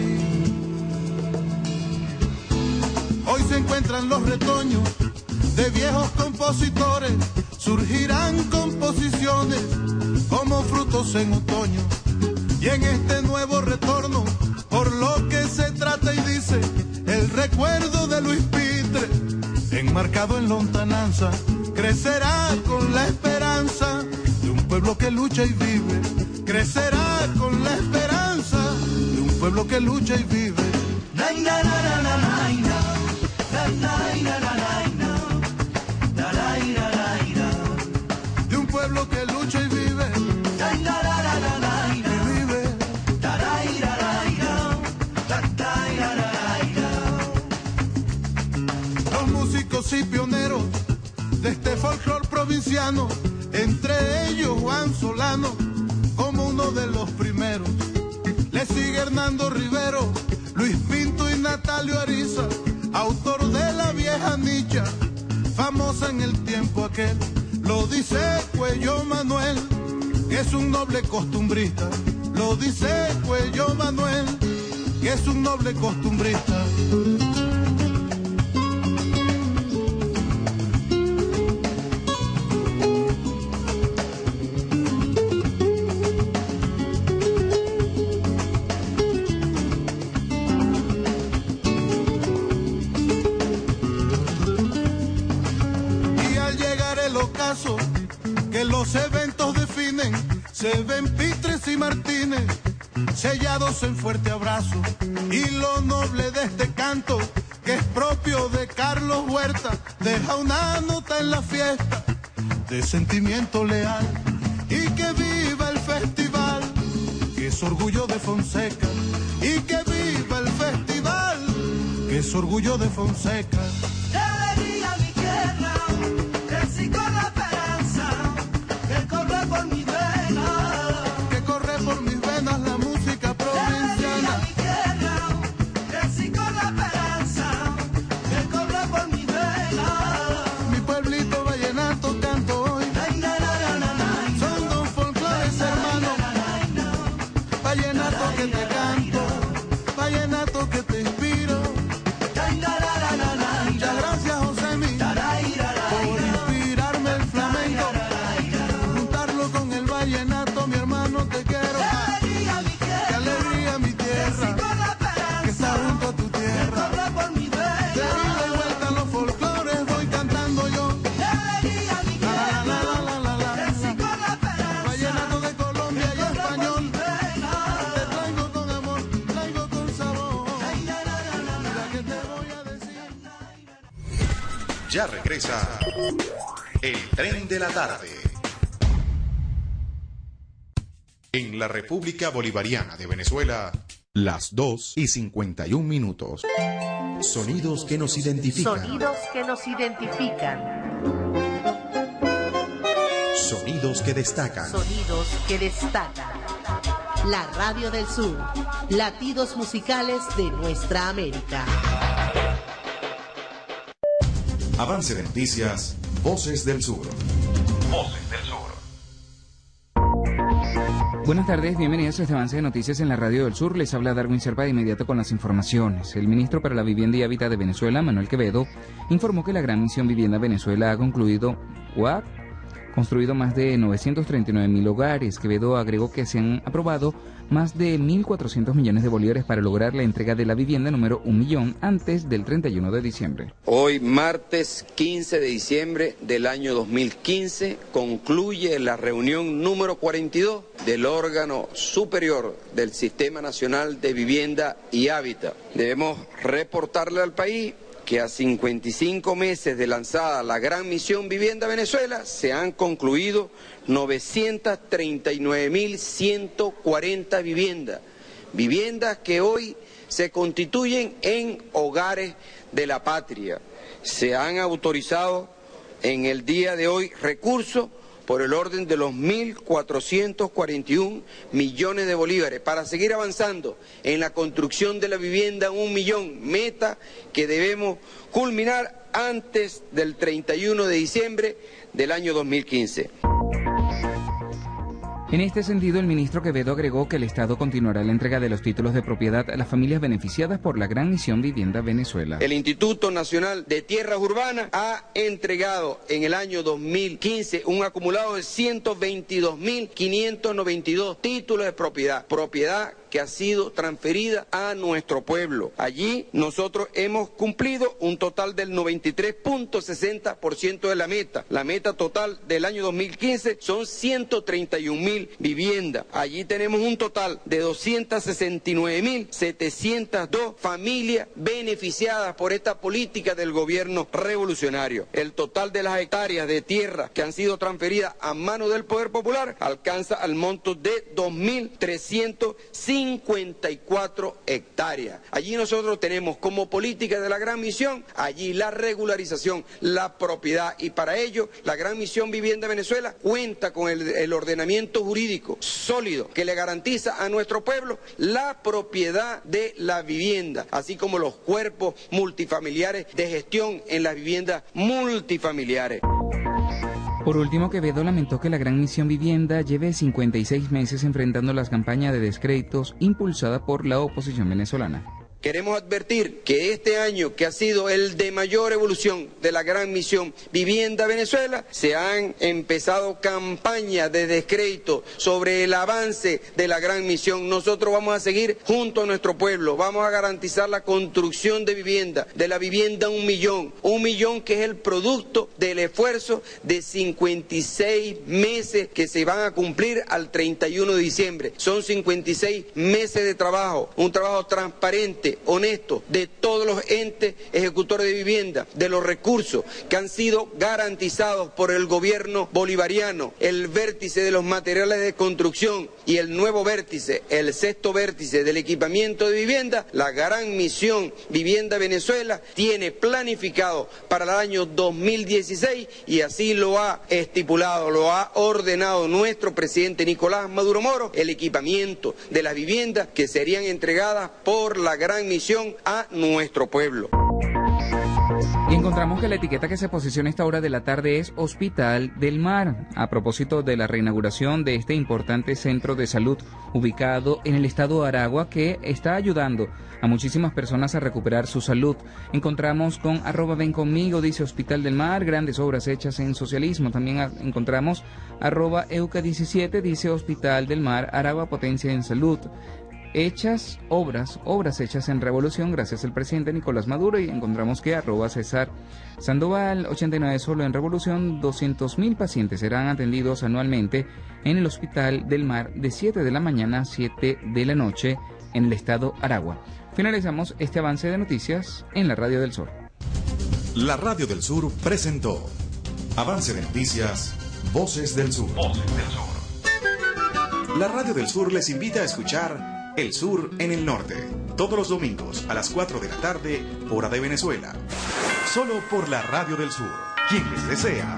Hoy se encuentran los retoños de viejos compositores, surgirán composiciones como frutos en otoño, y en este nuevo retorno, por lo que se trata y dice, el recuerdo de Luis Pitre, enmarcado en lontananza, crecerá con la esperanza de un pueblo que lucha y vive, crecerá con la esperanza de un pueblo que lucha y vive. Na, na, na, na, na, na, na, na, na, na, na. De un pueblo que lucha y vive, y vive. Los músicos y pioneros de este folclor provinciano, entre ellos Juan Solano, como uno de los primeros. Le sigue Hernando Rivero, Luis Pinto y Natalio Ariza, autor de La Vieja Nicha, famosa en el tiempo aquel. Lo dice Cuello Manuel, que es un noble costumbrista. Lo dice Cuello Manuel, que es un noble costumbrista. Que los eventos definen, se ven Pitres y Martínez sellados en fuerte abrazo, y lo noble de este canto, que es propio de Carlos Huerta, deja una nota en la fiesta de sentimiento leal. Y que viva el festival, que es orgullo de Fonseca, y que viva el festival, que es orgullo de Fonseca. Muchas gracias, Josemi, por inspirarme el flash. Ya regresa el Tren de la Tarde. En la República Bolivariana de Venezuela, las dos y cincuenta y un minutos. Sonidos que nos identifican. Sonidos que nos identifican. Sonidos que destacan. Sonidos que destacan. La Radio del Sur. Latidos musicales de nuestra América. Avance de noticias. Voces del Sur. Voces del Sur. Buenas tardes, bienvenidos a este avance de noticias en la Radio del Sur. Les habla Darwin Serpa de inmediato con las informaciones. El ministro para la Vivienda y Hábitat de Venezuela, Manuel Quevedo, informó que la Gran Misión Vivienda Venezuela ha concluido, ¿what? construido más de novecientos treinta y nueve mil hogares. Quevedo agregó que se han aprobado más de mil cuatrocientos millones de bolívares para lograr la entrega de la vivienda número un millón antes del treinta y uno de diciembre. Hoy, martes quince de diciembre del año dos mil quince, concluye la reunión número cuarenta y dos del órgano superior del Sistema Nacional de Vivienda y Hábitat. Debemos reportarle al país que a cincuenta y cinco meses de lanzada la Gran Misión Vivienda Venezuela se han concluido novecientas treinta y nueve mil ciento cuarenta viviendas, viviendas que hoy se constituyen en hogares de la patria. Se han autorizado en el día de hoy recursos por el orden de los mil cuatrocientos cuarenta y un millones de bolívares para seguir avanzando en la construcción de la vivienda un millón, meta que debemos culminar antes del treinta y uno de diciembre del año dos mil quince. En este sentido, el ministro Quevedo agregó que el Estado continuará la entrega de los títulos de propiedad a las familias beneficiadas por la Gran Misión Vivienda Venezuela. El Instituto Nacional de Tierras Urbanas ha entregado en el año dos mil quince un acumulado de ciento veintidós mil quinientos noventa y dos títulos de propiedad, propiedad que ha sido transferida a nuestro pueblo. Allí nosotros hemos cumplido un total del noventa y tres punto sesenta por ciento de la meta. La meta total del año dos mil quince son ciento treinta y un mil viviendas. Allí tenemos un total de doscientas sesenta y nueve mil setecientas dos familias beneficiadas por esta política del gobierno revolucionario. El total de las hectáreas de tierra que han sido transferidas a manos del Poder Popular alcanza al monto de dos mil trescientos cincuenta y cuatro hectáreas. Allí nosotros tenemos como política de la Gran Misión, allí la regularización, la propiedad, y para ello la Gran Misión Vivienda Venezuela cuenta con el, el ordenamiento jurídico sólido que le garantiza a nuestro pueblo la propiedad de la vivienda, así como los cuerpos multifamiliares de gestión en las viviendas multifamiliares. Por último, Quevedo lamentó que la Gran Misión Vivienda lleve cincuenta y seis meses enfrentando las campañas de descréditos impulsada por la oposición venezolana. Queremos advertir que este año, que ha sido el de mayor evolución de la Gran Misión Vivienda Venezuela, se han empezado campañas de descrédito sobre el avance de la Gran Misión. Nosotros vamos a seguir junto a nuestro pueblo, vamos a garantizar la construcción de vivienda, de la vivienda un millón, un millón que es el producto del esfuerzo de cincuenta y seis meses que se van a cumplir al treinta y uno de diciembre. Son cincuenta y seis meses de trabajo, un trabajo transparente, honesto de todos los entes ejecutores de vivienda, de los recursos que han sido garantizados por el gobierno bolivariano, el vértice de los materiales de construcción y el nuevo vértice, el sexto vértice del equipamiento de vivienda. La Gran Misión Vivienda Venezuela tiene planificado para el año dos mil dieciséis y así lo ha estipulado, lo ha ordenado nuestro presidente Nicolás Maduro Moro, el equipamiento de las viviendas que serían entregadas por la Gran Misión a nuestro pueblo. Y encontramos que la etiqueta que se posiciona a esta hora de la tarde es Hospital del Mar, a propósito de la reinauguración de este importante centro de salud ubicado en el estado de Aragua, que está ayudando a muchísimas personas a recuperar su salud. Encontramos con arroba ven conmigo, dice Hospital del Mar, grandes obras hechas en socialismo. También a, encontramos arroba euca diecisiete, dice Hospital del Mar, Aragua potencia en salud. Hechas, obras, obras hechas en revolución gracias al presidente Nicolás Maduro. Y encontramos que arroba César Sandoval ochenta y nueve, solo en revolución doscientos mil pacientes serán atendidos anualmente en el Hospital del Mar de siete de la mañana a siete de la noche en el estado Aragua. Finalizamos este avance de noticias en la Radio del Sur. La Radio del Sur presentó Avance de Noticias, Voces del Sur. Voces del Sur. La Radio del Sur les invita a escuchar El Sur en el Norte, todos los domingos a las cuatro de la tarde, hora de Venezuela. Solo por la Radio del Sur. Quien les desea.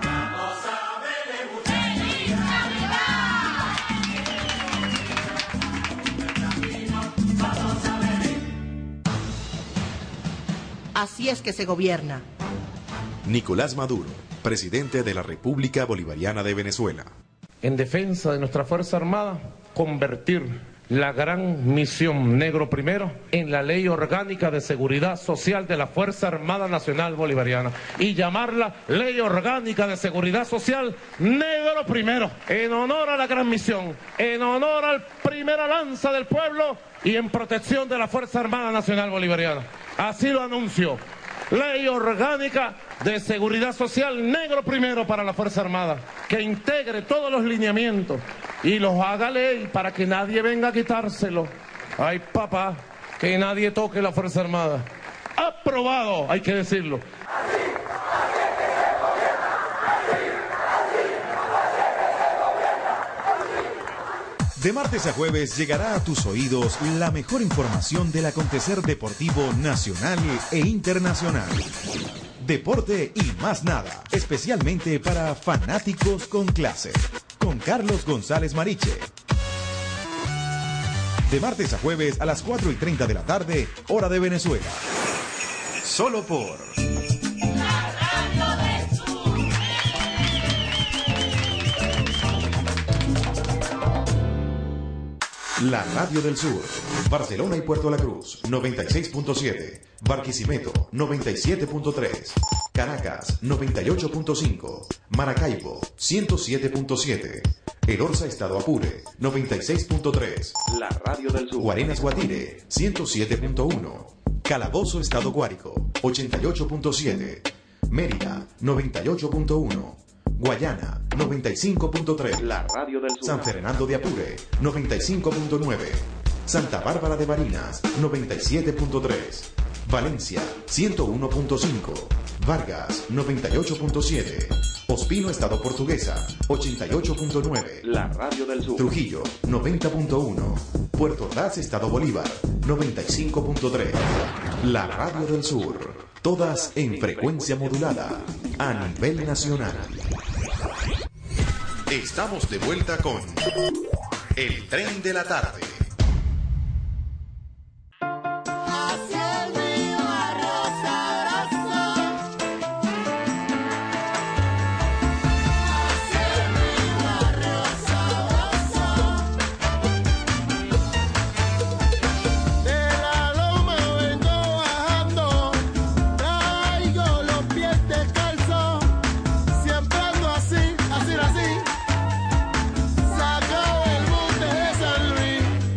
Así es que se gobierna. Nicolás Maduro, presidente de la República Bolivariana de Venezuela. En defensa de nuestra Fuerza Armada, convertir la gran misión Negro Primero en la Ley Orgánica de Seguridad Social de la Fuerza Armada Nacional Bolivariana y llamarla Ley Orgánica de Seguridad Social Negro Primero, en honor a la gran misión, en honor al primera lanza del pueblo y en protección de la Fuerza Armada Nacional Bolivariana. Así lo anuncio. Ley Orgánica de Seguridad Social Negro Primero para la Fuerza Armada, que integre todos los lineamientos y los haga ley para que nadie venga a quitárselo. Ay, papá, que nadie toque la Fuerza Armada. Aprobado, hay que decirlo. De martes a jueves llegará a tus oídos la mejor información del acontecer deportivo nacional e internacional. Deporte y más nada, especialmente para fanáticos con clase. Con Carlos González Mariche. De martes a jueves a las cuatro y treinta de la tarde, hora de Venezuela. Solo por... La Radio del Sur, Barcelona y Puerto La Cruz, noventa y seis punto siete, Barquisimeto, noventa y siete punto tres, Caracas, noventa y ocho punto cinco, Maracaibo, ciento siete punto siete, El Orza Estado Apure, noventa y seis punto tres, La Radio del Sur, Guarenas Guatire, ciento siete punto uno, Calabozo Estado Guárico, ochenta y ocho punto siete, Mérida, noventa y ocho punto uno, Guayana, noventa y cinco punto tres, La Radio del Sur, San Fernando de Apure, noventa y cinco punto nueve, Santa Bárbara de Barinas, noventa y siete punto tres, Valencia, ciento uno punto cinco, Vargas, noventa y ocho punto siete, Ospino Estado Portuguesa, ochenta y ocho punto nueve, La Radio del Sur, Trujillo, noventa punto uno, Puerto Ordaz Estado Bolívar, noventa y cinco punto tres, La Radio del Sur, todas en frecuencia modulada, a nivel nacional. Estamos de vuelta con El Tren de la Tarde. Así, así, así, saca el monte de San Luis.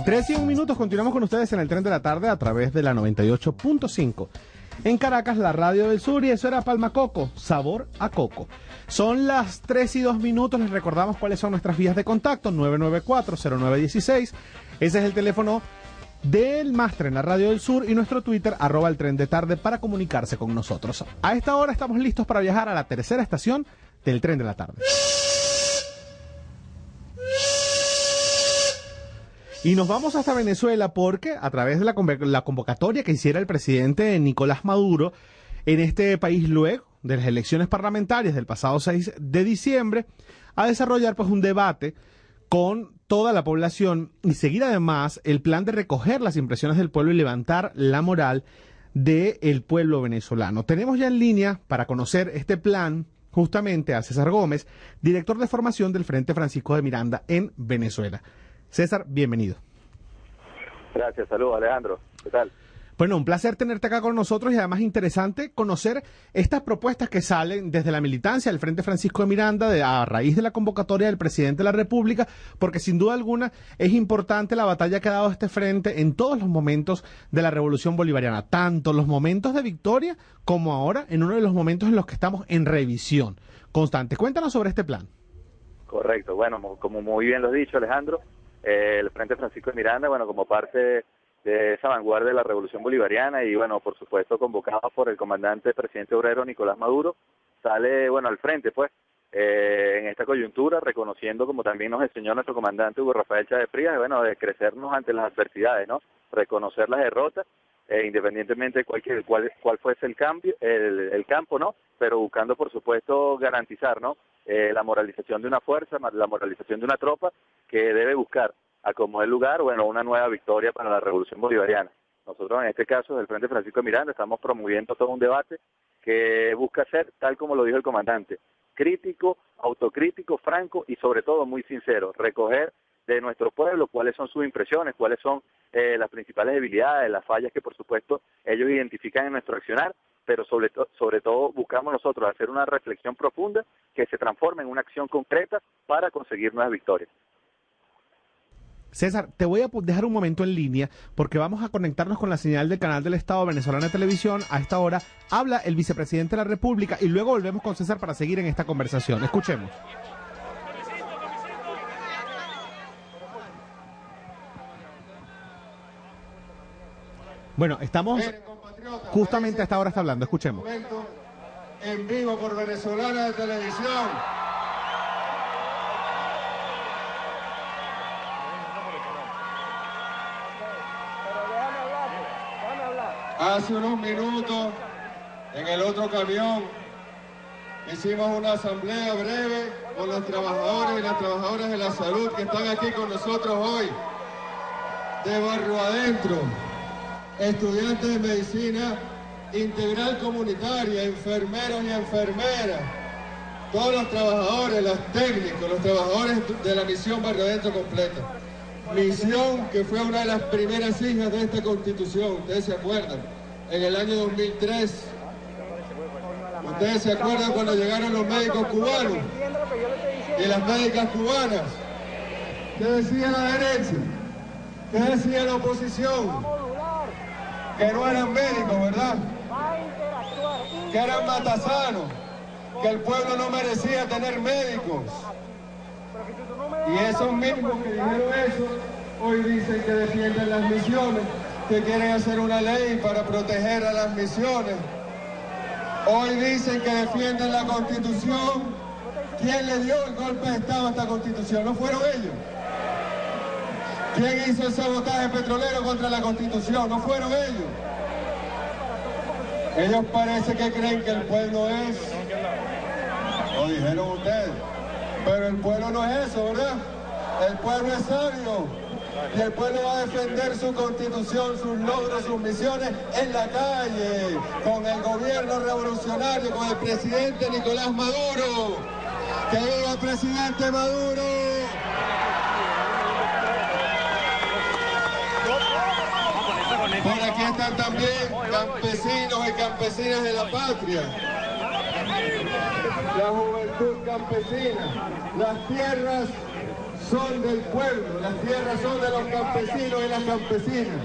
tres y un minutos, continuamos con ustedes en el Tren de la Tarde a través de la noventa y ocho punto cinco. En Caracas, la radio del sur, y eso era Palma Coco, sabor a coco. Son las tres y dos minutos, les recordamos cuáles son nuestras vías de contacto, nueve nueve cuatro, cero nueve uno seis. Ese es el teléfono del Máster en la Radio del Sur y nuestro Twitter, arroba el Tren de Tarde, para comunicarse con nosotros. A esta hora estamos listos para viajar a la tercera estación del Tren de la Tarde. Y nos vamos hasta Venezuela porque a través de la, la convocatoria que hiciera el presidente Nicolás Maduro en este país luego de las elecciones parlamentarias del pasado seis de diciembre, a desarrollar pues un debate con toda la población y seguir además el plan de recoger las impresiones del pueblo y levantar la moral del pueblo venezolano. Tenemos ya en línea para conocer este plan justamente a César Gómez, director de formación del Frente Francisco de Miranda en Venezuela. César, bienvenido. Gracias, saludos Alejandro, ¿qué tal? Bueno, un placer tenerte acá con nosotros y además interesante conocer estas propuestas que salen desde la militancia del Frente Francisco de Miranda de, a raíz de la convocatoria del presidente de la República, porque sin duda alguna es importante la batalla que ha dado este frente en todos los momentos de la Revolución Bolivariana, tanto los momentos de victoria como ahora en uno de los momentos en los que estamos en revisión constante. Cuéntanos sobre este plan. Correcto, bueno, como muy bien lo has dicho Alejandro, eh, el Frente Francisco de Miranda, bueno, como parte de esa vanguardia de la Revolución Bolivariana y, bueno, por supuesto, convocado por el comandante presidente obrero Nicolás Maduro, sale, bueno, al frente, pues, eh, en esta coyuntura, reconociendo, como también nos enseñó nuestro comandante Hugo Rafael Chávez Frías, bueno, de crecernos ante las adversidades, ¿no? Reconocer las derrotas, eh, independientemente de cualquier, cuál, cuál fuese el cambio, el, el campo, ¿no? Pero buscando, por supuesto, garantizar, ¿no? Eh, la moralización de una fuerza, la moralización de una tropa que debe buscar a como el lugar, bueno, una nueva victoria para la Revolución Bolivariana. Nosotros en este caso, del Frente Francisco de Miranda, estamos promoviendo todo un debate que busca ser, tal como lo dijo el comandante, crítico, autocrítico, franco y sobre todo muy sincero, recoger de nuestro pueblo cuáles son sus impresiones, cuáles son eh, las principales debilidades, las fallas que por supuesto ellos identifican en nuestro accionar, pero sobre, to sobre todo buscamos nosotros hacer una reflexión profunda que se transforme en una acción concreta para conseguir nuevas victorias. César, te voy a dejar un momento en línea porque vamos a conectarnos con la señal del canal del Estado Venezolana de Televisión. A esta hora habla el vicepresidente de la República y luego volvemos con César para seguir en esta conversación. Escuchemos. Bueno, estamos justamente a esta hora está hablando. Escuchemos. En vivo por Venezolana de Televisión. Hace unos minutos, en el otro camión, hicimos una asamblea breve con los trabajadores y las trabajadoras de la salud que están aquí con nosotros hoy, de barrio adentro, estudiantes de medicina integral comunitaria, enfermeros y enfermeras, todos los trabajadores, los técnicos, los trabajadores de la misión barrio adentro completa. Misión que fue una de las primeras hijas de esta Constitución, ustedes se acuerdan, en el año dos mil tres. Ustedes se acuerdan cuando llegaron los médicos cubanos y las médicas cubanas. ¿Qué decía la derecha? ¿Qué decía la oposición? Que no eran médicos, ¿verdad? Que eran matasanos, que el pueblo no merecía tener médicos. Y esos mismos que dijeron eso, hoy dicen que defienden las misiones, que quieren hacer una ley para proteger a las misiones. Hoy dicen que defienden la Constitución. ¿Quién le dio el golpe de Estado a esta Constitución? ¿No fueron ellos? ¿Quién hizo el sabotaje petrolero contra la Constitución? ¿No fueron ellos? Ellos parece que creen que el pueblo es... Lo dijeron ustedes. Pero el pueblo no es eso, ¿verdad? El pueblo es sabio. Y el pueblo va a defender su Constitución, sus logros, sus misiones en la calle, con el gobierno revolucionario, con el presidente Nicolás Maduro. ¡Que viva el presidente Maduro! Por aquí están también campesinos y campesinas de la patria. La juventud campesina. Las tierras son del pueblo, las tierras son de los campesinos y las campesinas.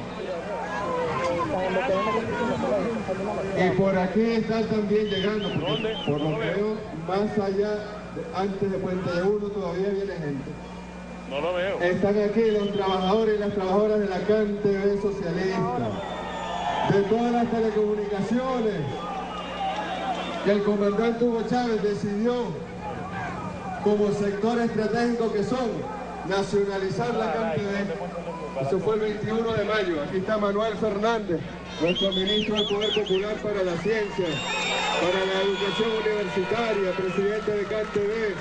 Y por aquí están también llegando, porque por lo que veo, más allá, antes de Puente de Uno, todavía viene gente. No lo veo. Están aquí los trabajadores y las trabajadoras de la C A N T V socialista, de todas las telecomunicaciones, que el comandante Hugo Chávez decidió, como sector estratégico que son, nacionalizar la C A N T V. Eso fue el veintiuno de mayo. Aquí está Manuel Fernández, nuestro ministro del Poder Popular para la Ciencia, para la Educación Universitaria, presidente de C A N T V.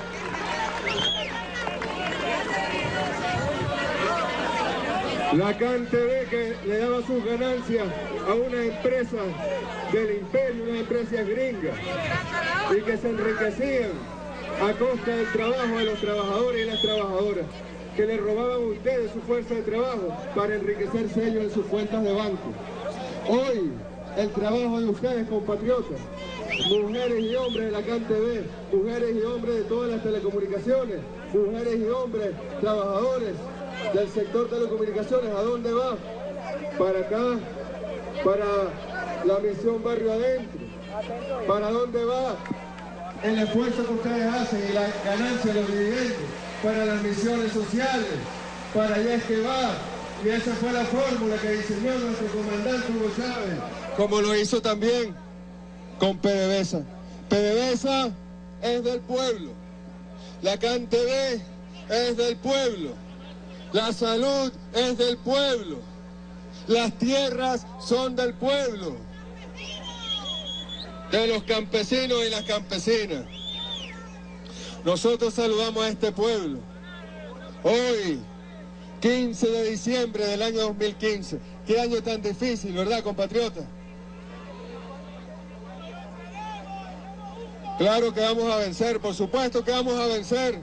La C A N T V que le daba sus ganancias a una empresa del imperio, unas empresas gringas, y que se enriquecían a costa del trabajo de los trabajadores y las trabajadoras, que le robaban a ustedes su fuerza de trabajo para enriquecerse ellos en sus cuentas de banco. Hoy, el trabajo de ustedes, compatriotas, mujeres y hombres de la C A N T V, mujeres y hombres de todas las telecomunicaciones, mujeres y hombres trabajadores del sector telecomunicaciones, ¿a dónde va? Para acá, para la misión Barrio Adentro. ¿Para dónde va el esfuerzo que ustedes hacen y la ganancia de los dividendos? Para las misiones sociales, para allá es que va. Y esa fue la fórmula que diseñó nuestro comandante Hugo Chávez, como lo hizo también con PDVSA. PDVSA es del pueblo, la C A N T V es del pueblo, la salud es del pueblo, las tierras son del pueblo, de los campesinos y las campesinas. Nosotros saludamos a este pueblo hoy, quince de diciembre del año dos mil quince. Qué año tan difícil, ¿verdad, compatriotas? Claro que vamos a vencer, por supuesto que vamos a vencer.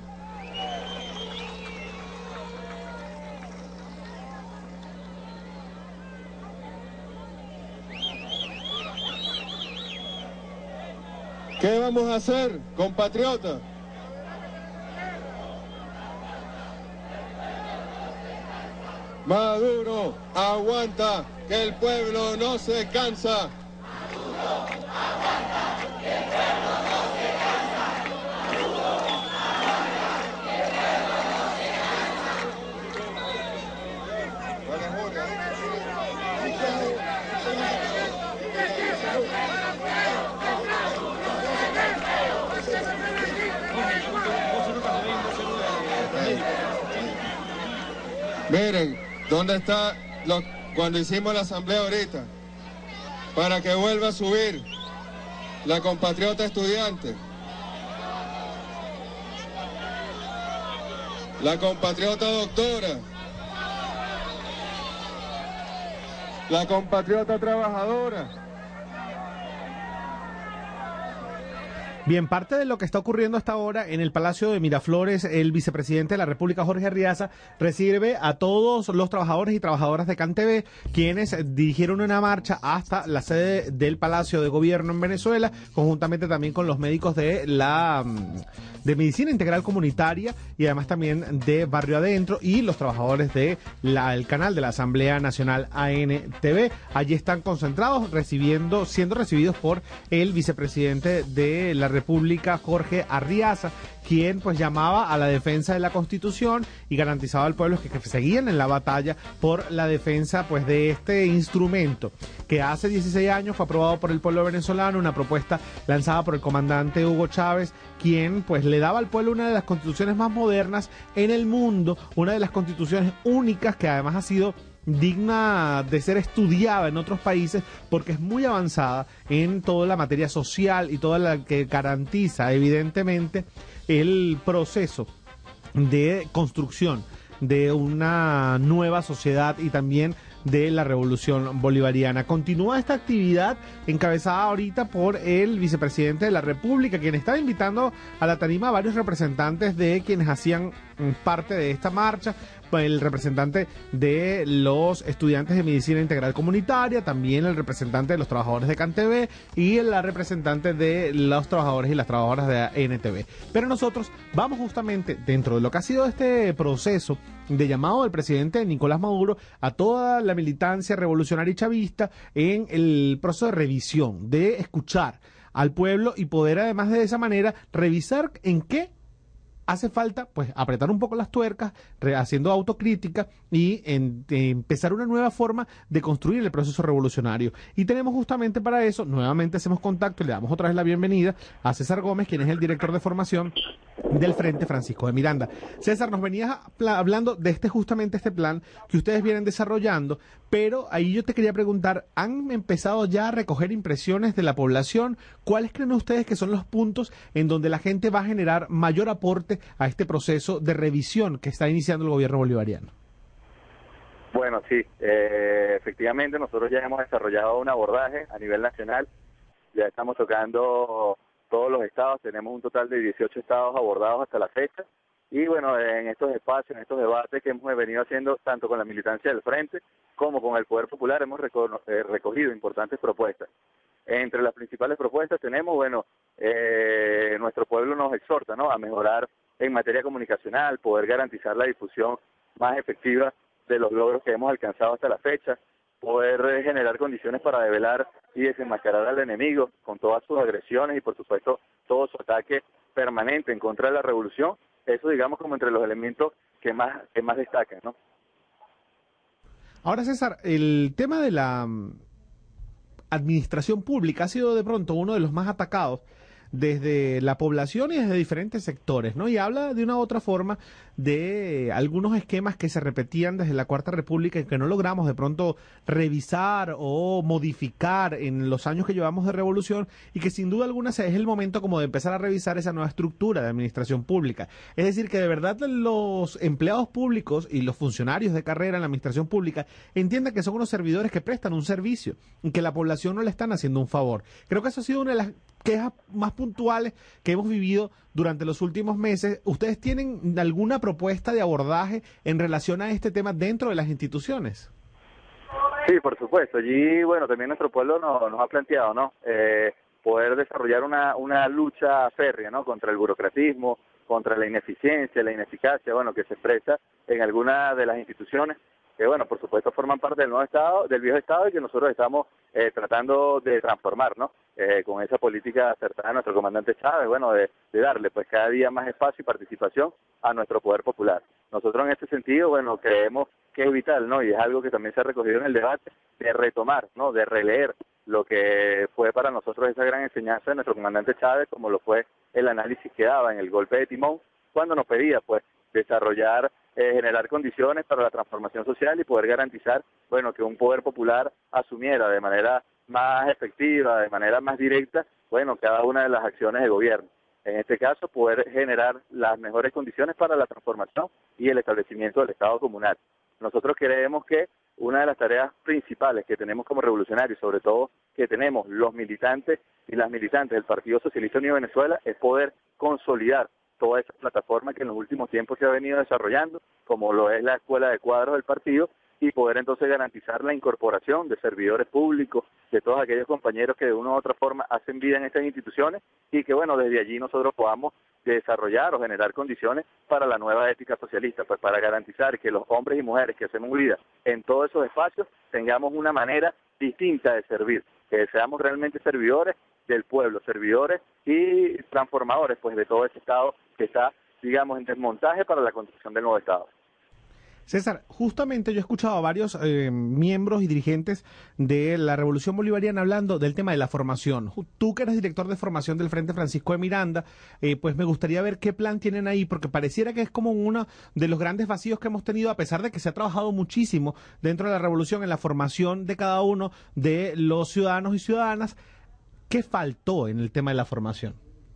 ¿Qué vamos a hacer, compatriotas? Maduro, aguanta, que el pueblo no se cansa. Maduro, aguanta, que el pueblo no se cansa. Maduro, aguanta, que el pueblo no se cansa. Miren, ¿dónde está lo, cuando hicimos la asamblea ahorita? Para que vuelva a subir la compatriota estudiante, la compatriota doctora, la compatriota trabajadora. Bien, parte de lo que está ocurriendo hasta ahora en el Palacio de Miraflores, el vicepresidente de la República, Jorge Arriaza, recibe a todos los trabajadores y trabajadoras de C A N T V, quienes dirigieron una marcha hasta la sede del Palacio de Gobierno en Venezuela, conjuntamente también con los médicos de la de Medicina Integral Comunitaria y además también de Barrio Adentro y los trabajadores del de canal de la Asamblea Nacional A N T V. Allí están concentrados, recibiendo, siendo recibidos por el vicepresidente de la República, Jorge Arriaza, quien pues llamaba a la defensa de la Constitución y garantizaba al pueblo que, que seguían en la batalla por la defensa pues de este instrumento que hace dieciséis años fue aprobado por el pueblo venezolano, una propuesta lanzada por el comandante Hugo Chávez, quien pues le daba al pueblo una de las constituciones más modernas en el mundo, una de las constituciones únicas que además ha sido digna de ser estudiada en otros países porque es muy avanzada en toda la materia social y toda la que garantiza evidentemente el proceso de construcción de una nueva sociedad y también de la revolución bolivariana. Continúa esta actividad encabezada ahorita por el vicepresidente de la República, quien estaba invitando a la tarima a varios representantes de quienes hacían parte de esta marcha, el representante de los estudiantes de medicina integral comunitaria, también el representante de los trabajadores de CanTV y la representante de los trabajadores y las trabajadoras de N T V. Pero nosotros vamos justamente dentro de lo que ha sido este proceso de llamado del presidente Nicolás Maduro a toda la militancia revolucionaria y chavista en el proceso de revisión, de escuchar al pueblo y poder además de esa manera revisar en qué hace falta, pues, apretar un poco las tuercas, re, haciendo autocrítica y en, de empezar una nueva forma de construir el proceso revolucionario. Y tenemos justamente para eso, nuevamente hacemos contacto y le damos otra vez la bienvenida a César Gómez, quien es el director de formación del Frente Francisco de Miranda. César, nos venías hablando de este justamente este plan que ustedes vienen desarrollando, pero ahí yo te quería preguntar, ¿han empezado ya a recoger impresiones de la población? ¿Cuáles creen ustedes que son los puntos en donde la gente va a generar mayor aporte a este proceso de revisión que está iniciando el gobierno bolivariano? Bueno, sí, eh, efectivamente nosotros ya hemos desarrollado un abordaje a nivel nacional, ya estamos tocando todos los estados, tenemos un total de dieciocho estados abordados hasta la fecha, y bueno, en estos espacios, en estos debates que hemos venido haciendo tanto con la militancia del Frente como con el Poder Popular, hemos reco- eh, recogido importantes propuestas. Entre las principales propuestas tenemos, bueno, eh, nuestro pueblo nos exhorta, ¿no?, a mejorar en materia comunicacional, poder garantizar la difusión más efectiva de los logros que hemos alcanzado hasta la fecha, poder generar condiciones para develar y desenmascarar al enemigo con todas sus agresiones y por supuesto todo su ataque permanente en contra de la revolución. Eso digamos como entre los elementos que más, que más destacan, ¿no? Ahora, César, el tema de la administración pública ha sido de pronto uno de los más atacados desde la población y desde diferentes sectores, ¿no? Y habla de una u otra forma de algunos esquemas que se repetían desde la Cuarta República y que no logramos de pronto revisar o modificar en los años que llevamos de revolución y que sin duda alguna es el momento como de empezar a revisar esa nueva estructura de administración pública. Es decir, que de verdad los empleados públicos y los funcionarios de carrera en la administración pública entiendan que son unos servidores que prestan un servicio y que la población no le están haciendo un favor. Creo que eso ha sido una de las quejas más puntuales que hemos vivido durante los últimos meses. ¿Ustedes tienen alguna propuesta de abordaje en relación a este tema dentro de las instituciones? Sí, por supuesto. Allí, bueno, también nuestro pueblo nos, nos ha planteado, ¿no?, eh, poder desarrollar una, una lucha férrea, ¿no?, contra el burocratismo, contra la ineficiencia, la ineficacia, bueno, que se expresa en alguna de las instituciones que, bueno, por supuesto forman parte del nuevo Estado, del viejo Estado y que nosotros estamos eh, tratando de transformar, ¿no?, eh, con esa política acertada de nuestro comandante Chávez, bueno, de, de darle pues cada día más espacio y participación a nuestro poder popular. Nosotros en este sentido, bueno, creemos que es vital, ¿no?, y es algo que también se ha recogido en el debate, de retomar, ¿no?, de releer lo que fue para nosotros esa gran enseñanza de nuestro comandante Chávez, como lo fue el análisis que daba en el golpe de timón, cuando nos pedía, pues, desarrollar, eh, generar condiciones para la transformación social y poder garantizar, bueno, que un poder popular asumiera de manera más efectiva, de manera más directa, bueno, cada una de las acciones de gobierno. En este caso, poder generar las mejores condiciones para la transformación y el establecimiento del Estado comunal. Nosotros creemos que una de las tareas principales que tenemos como revolucionarios, sobre todo que tenemos los militantes y las militantes del Partido Socialista Unido de Venezuela, es poder consolidar toda esa plataforma que en los últimos tiempos se ha venido desarrollando, como lo es la escuela de cuadros del partido, y poder entonces garantizar la incorporación de servidores públicos, de todos aquellos compañeros que de una u otra forma hacen vida en estas instituciones y que, bueno, desde allí nosotros podamos desarrollar o generar condiciones para la nueva ética socialista, pues para garantizar que los hombres y mujeres que hacemos vida en todos esos espacios tengamos una manera distinta de servir, que seamos realmente servidores del pueblo, servidores y transformadores pues de todo ese Estado que está, digamos, en desmontaje para la construcción del nuevo Estado. César, justamente yo he escuchado a varios eh, miembros y dirigentes de la Revolución Bolivariana hablando del tema de la formación. Tú que eres director de formación del Frente Francisco de Miranda, eh, pues me gustaría ver qué plan tienen ahí, porque pareciera que es como uno de los grandes vacíos que hemos tenido, a pesar de que se ha trabajado muchísimo dentro de la Revolución en la formación de cada uno de los ciudadanos y ciudadanas. ¿Qué faltó en el tema de la formación?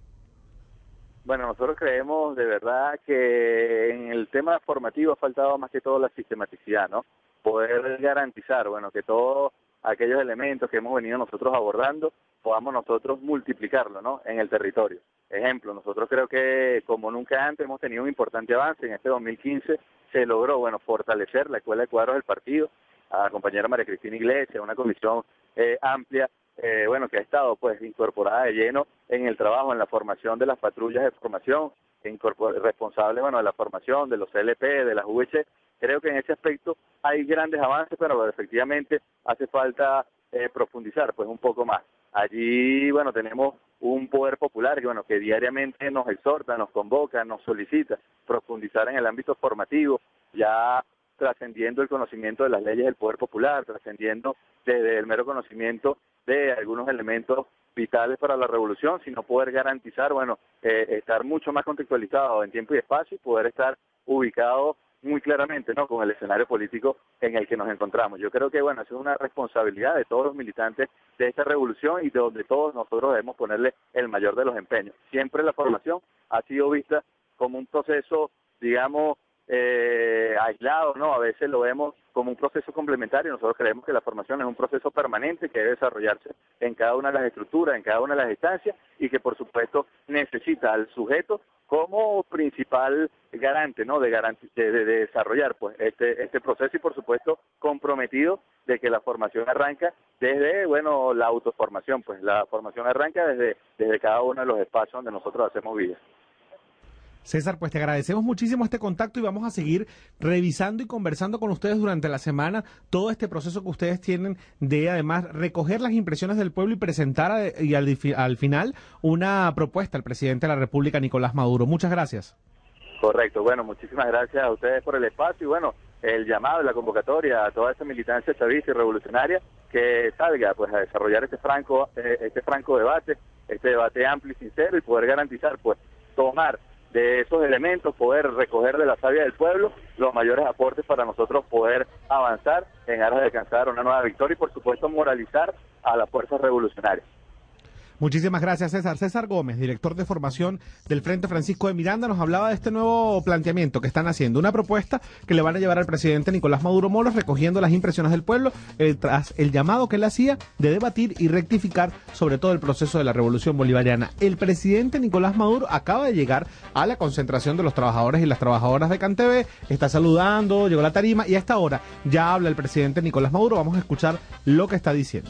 Bueno, nosotros creemos de verdad que en el tema formativo ha faltado más que todo la sistematicidad, ¿no? Poder garantizar, bueno, que todos aquellos elementos que hemos venido nosotros abordando podamos nosotros multiplicarlo, ¿no?, en el territorio. Ejemplo, nosotros creo que como nunca antes hemos tenido un importante avance. En este dos mil quince se logró, bueno, fortalecer la escuela de cuadros del partido, a la compañera María Cristina Iglesias, una comisión eh, amplia, eh, bueno, que ha estado pues incorporada de lleno en el trabajo, en la formación de las patrullas de formación, responsable, bueno, de la formación, de los C L P, de las U H. Creo que en ese aspecto hay grandes avances, pero efectivamente hace falta eh, profundizar pues un poco más. Allí, bueno, tenemos un poder popular que, bueno, que diariamente nos exhorta, nos convoca, nos solicita profundizar en el ámbito formativo, ya trascendiendo el conocimiento de las leyes del poder popular, trascendiendo desde el mero conocimiento de algunos elementos vitales para la revolución, sino poder garantizar, bueno, eh, estar mucho más contextualizado en tiempo y espacio y poder estar ubicado muy claramente, ¿no?, con el escenario político en el que nos encontramos. Yo creo que, bueno, eso es una responsabilidad de todos los militantes de esta revolución y de donde todos nosotros debemos ponerle el mayor de los empeños. Siempre la formación ha sido vista como un proceso, digamos, eh, aislado, ¿no? A veces lo vemos como un proceso complementario. Nosotros creemos que la formación es un proceso permanente que debe desarrollarse en cada una de las estructuras, en cada una de las instancias, y que por supuesto necesita al sujeto como principal garante, ¿no?, de, garanti- de, de, de desarrollar pues este este proceso, y por supuesto comprometido de que la formación arranca desde, bueno, la autoformación, pues la formación arranca desde desde cada uno de los espacios donde nosotros hacemos vida. César, pues te agradecemos muchísimo este contacto y vamos a seguir revisando y conversando con ustedes durante la semana todo este proceso que ustedes tienen de, además, recoger las impresiones del pueblo y presentar a, y al, al final una propuesta al presidente de la República, Nicolás Maduro. Muchas gracias. Correcto, bueno, muchísimas gracias a ustedes por el espacio y, bueno, el llamado, la convocatoria a toda esta militancia chavista y revolucionaria que salga pues a desarrollar este franco, este franco debate, este debate amplio y sincero, y poder garantizar, pues, tomar de esos elementos, poder recoger de la savia del pueblo los mayores aportes para nosotros poder avanzar en aras de alcanzar una nueva victoria y, por supuesto, moralizar a las fuerzas revolucionarias. Muchísimas gracias, César. César Gómez, director de formación del Frente Francisco de Miranda, nos hablaba de este nuevo planteamiento que están haciendo, una propuesta que le van a llevar al presidente Nicolás Maduro Moros, recogiendo las impresiones del pueblo, eh, tras el llamado que él hacía de debatir y rectificar sobre todo el proceso de la revolución bolivariana. El presidente Nicolás Maduro acaba de llegar a la concentración de los trabajadores y las trabajadoras de CanTV, está saludando, llegó a la tarima, y a esta hora ya habla el presidente Nicolás Maduro. Vamos a escuchar lo que está diciendo.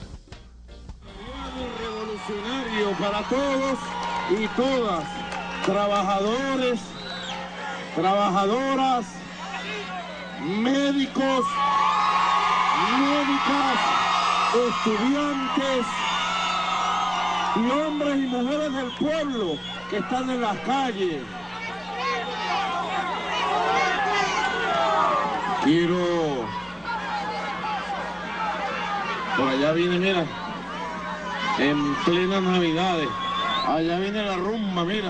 Para todos y todas, trabajadores, trabajadoras, médicos, médicas, estudiantes y hombres y mujeres del pueblo que están en las calles. Quiero... Por allá viene, mira, en plenas navidades, allá viene la rumba, mira,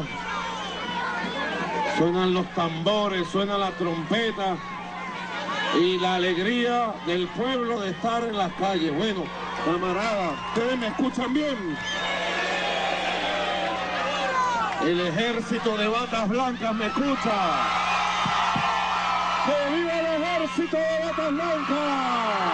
suenan los tambores, suena la trompeta y la alegría del pueblo de estar en las calles. Bueno, camaradas, ¿ustedes me escuchan bien? El ejército de batas blancas me escucha. ¡Que viva el ejército de batas blancas!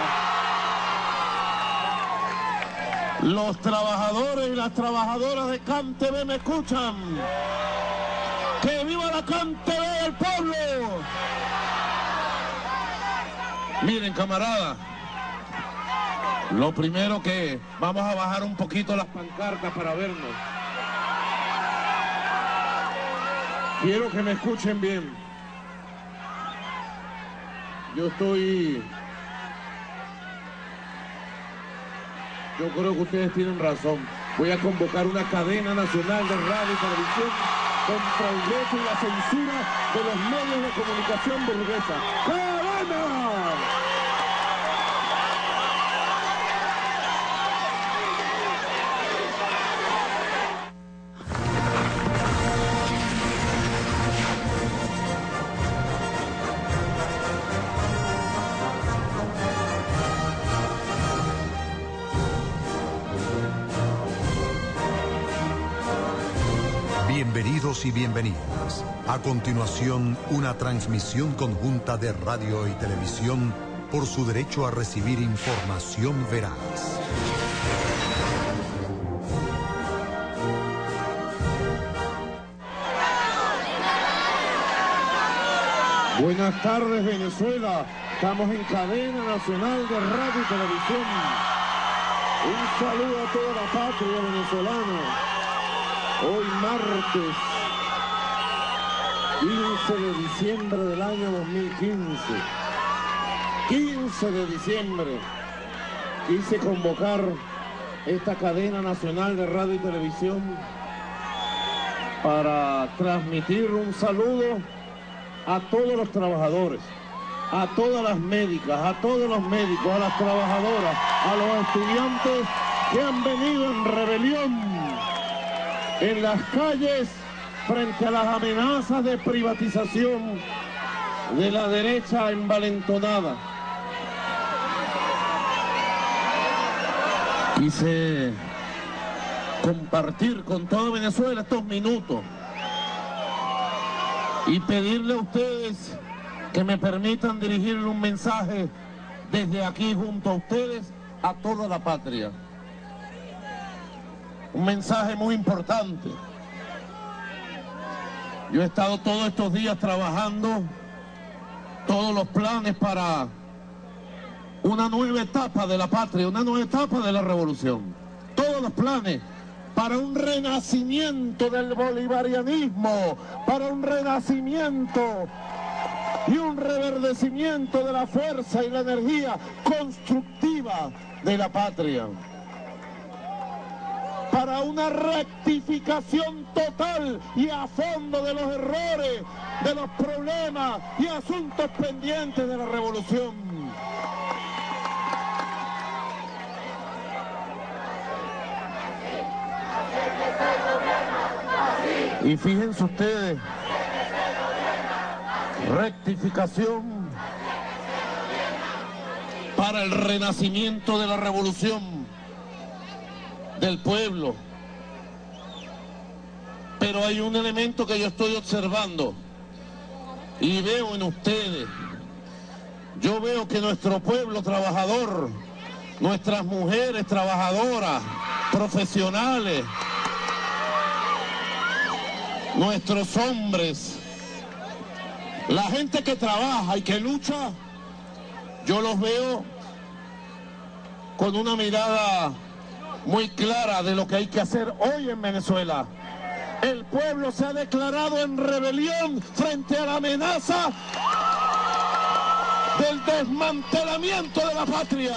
Los trabajadores y las trabajadoras de CanTV me escuchan. ¡Que viva la CanTV del pueblo! Miren, camaradas, lo primero que vamos a bajar un poquito las pancartas para vernos. Quiero que me escuchen bien. Yo estoy... Yo creo que ustedes tienen razón. Voy a convocar una cadena nacional de radio y televisión contra el veto y la censura de los medios de comunicación burguesa. ¡Cadena! Bienvenidos y bienvenidas. A continuación, una transmisión conjunta de radio y televisión por su derecho a recibir información veraz. Buenas tardes, Venezuela. Estamos en cadena nacional de radio y televisión. Un saludo a toda la patria venezolana. Hoy martes quince de diciembre del año dos mil quince. quince de diciembre. Quise convocar esta cadena nacional de radio y televisión para transmitir un saludo a todos los trabajadores, a todas las médicas, a todos los médicos, a las trabajadoras, a los estudiantes que han venido en rebelión en las calles frente a las amenazas de privatización de la derecha envalentonada. Quise compartir con toda Venezuela estos minutos y pedirle a ustedes que me permitan dirigirle un mensaje desde aquí junto a ustedes a toda la patria. Un mensaje muy importante. Yo he estado todos estos días trabajando todos los planes para una nueva etapa de la patria, una nueva etapa de la revolución. Todos los planes para un renacimiento del bolivarianismo, para un renacimiento y un reverdecimiento de la fuerza y la energía constructiva de la patria, para una rectificación total y a fondo de los errores, de los problemas y asuntos pendientes de la revolución. Y fíjense ustedes, rectificación para el renacimiento de la revolución del pueblo. Pero hay un elemento que yo estoy observando y veo en ustedes. Yo veo que nuestro pueblo trabajador, nuestras mujeres trabajadoras, profesionales, nuestros hombres, la gente que trabaja y que lucha, yo los veo con una mirada muy clara de lo que hay que hacer hoy en Venezuela. El pueblo se ha declarado en rebelión frente a la amenaza del desmantelamiento de la patria.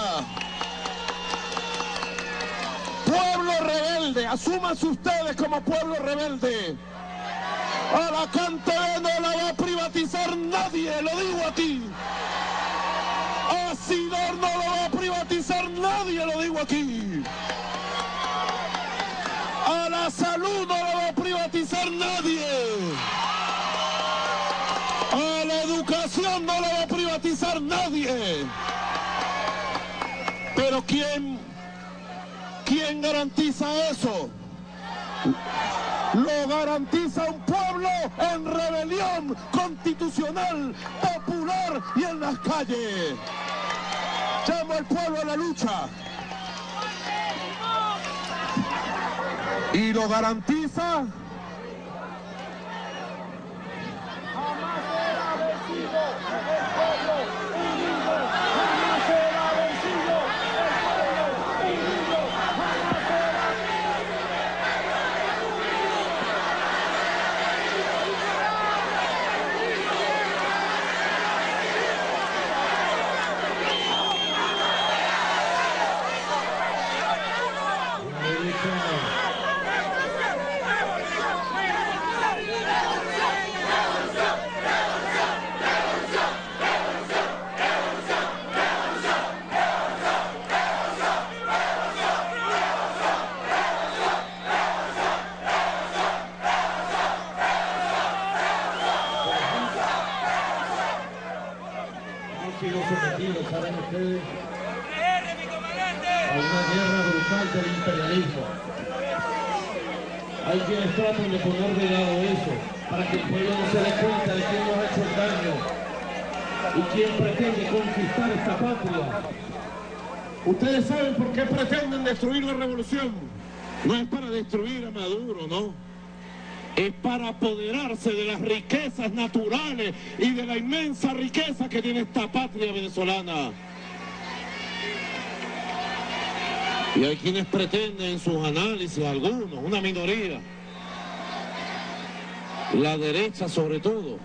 Pueblo rebelde, asúmanse ustedes como pueblo rebelde. A la C A N T V no la va a privatizar nadie, lo digo aquí. A SIDOR no lo va a privatizar nadie, lo digo aquí. A la salud no la va a privatizar nadie. A la educación no la va a privatizar nadie. Pero ¿quién, quién garantiza eso? Lo garantiza un pueblo en rebelión constitucional, popular y en las calles. Llamo al pueblo a la lucha. Y lo garantiza Jamás será vencido el pueblo unido. Jamás será vencido el pueblo unido. Jamás será sometidos, saben ustedes, a una guerra brutal del imperialismo. Hay quienes tratan de poner de lado eso, para que el pueblo no se dé cuenta de quién nos ha hecho el daño y quién pretende conquistar esta patria. Ustedes saben por qué pretenden destruir la revolución. No es para destruir a Maduro, no. es para apoderarse de las riquezas naturales y de la inmensa riqueza que tiene esta patria venezolana. Y hay quienes pretenden en sus análisis, algunos, una minoría, la derecha sobre todo,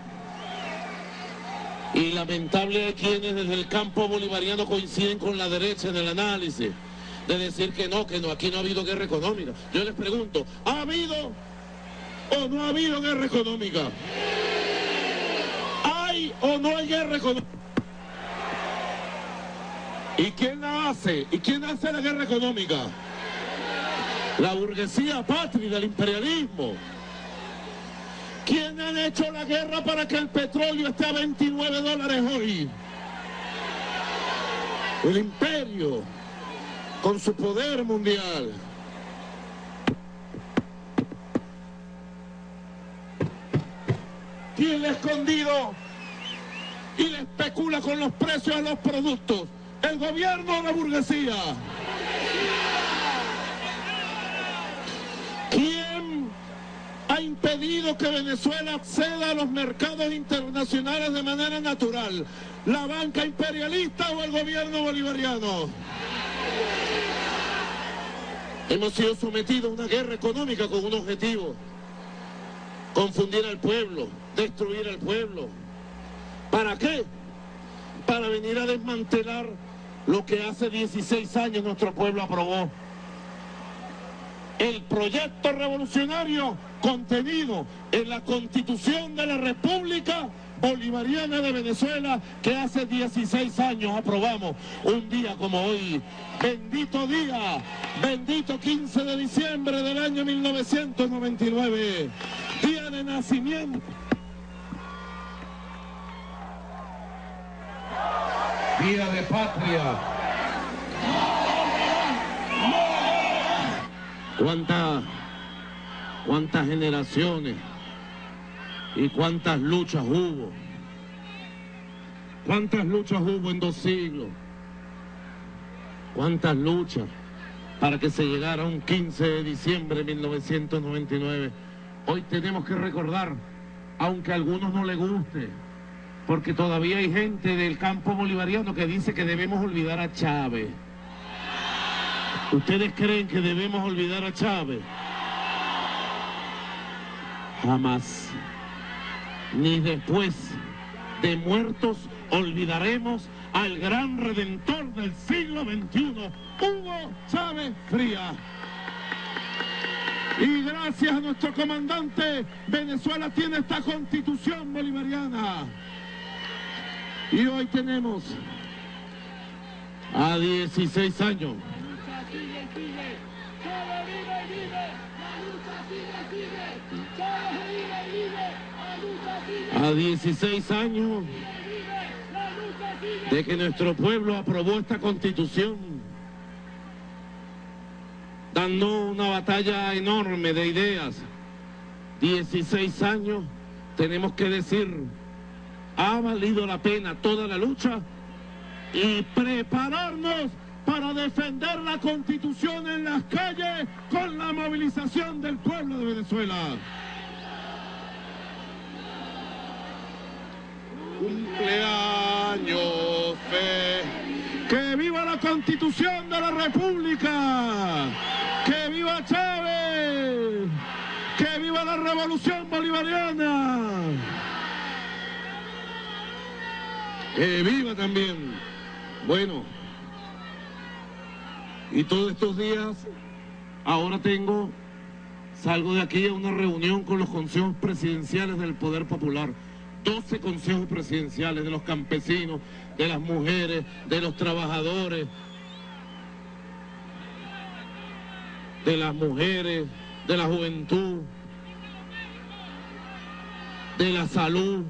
y lamentable hay quienes desde el campo bolivariano coinciden con la derecha en el análisis, de decir que no, que no, aquí no ha habido guerra económica. Yo les pregunto, ¿ha habido o no ha habido guerra económica? ¿Hay o no hay guerra económica? ¿Y quién la hace? ¿Y quién hace la guerra económica? La burguesía patria del imperialismo. ¿Quién ha hecho la guerra para que el petróleo esté a veintinueve dólares hoy? El imperio, con su poder mundial. ¿Quién le ha escondido y le especula con los precios de los productos? ¿El gobierno o la burguesía? ¿Quién ha impedido que Venezuela acceda a los mercados internacionales de manera natural? ¿La banca imperialista o el gobierno bolivariano? Hemos sido sometidos a una guerra económica con un objetivo: confundir al pueblo, destruir al pueblo. ¿Para qué? Para venir a desmantelar lo que hace dieciséis años nuestro pueblo aprobó. El proyecto revolucionario contenido en la Constitución de la República Bolivariana de Venezuela, que hace dieciséis años aprobamos, un día como hoy. Bendito día, bendito quince de diciembre del año mil novecientos noventa y nueve, día de nacimiento. Día de patria. ¿Cuántas, cuántas generaciones y cuántas luchas hubo? ¿Cuántas luchas hubo en dos siglos? ¿Cuántas luchas para que se llegara a un quince de diciembre de mil novecientos noventa y nueve? Hoy tenemos que recordar, aunque a algunos no les guste, porque todavía hay gente del campo bolivariano que dice que debemos olvidar a Chávez. ¿Ustedes creen que debemos olvidar a Chávez? Jamás. Ni después de muertos olvidaremos al gran redentor del siglo veintiuno, Hugo Chávez Frías. Y gracias a nuestro comandante, Venezuela tiene esta constitución bolivariana. Y hoy tenemos a dieciséis años. A dieciséis años de que nuestro pueblo aprobó esta constitución, dando una batalla enorme de ideas. dieciséis años, tenemos que decir, ha valido la pena toda la lucha y prepararnos para defender la Constitución en las calles con la movilización del pueblo de Venezuela. Cumpleaños feliz. ¡Que viva la Constitución de la República! ¡Que viva Chávez! ¡Que viva la Revolución Bolivariana! ¡Que viva también! Bueno, y todos estos días, ahora tengo, salgo de aquí a una reunión con los consejos presidenciales del Poder Popular. doce consejos presidenciales de los campesinos, de las mujeres, de los trabajadores, de las mujeres, de la juventud, de la salud,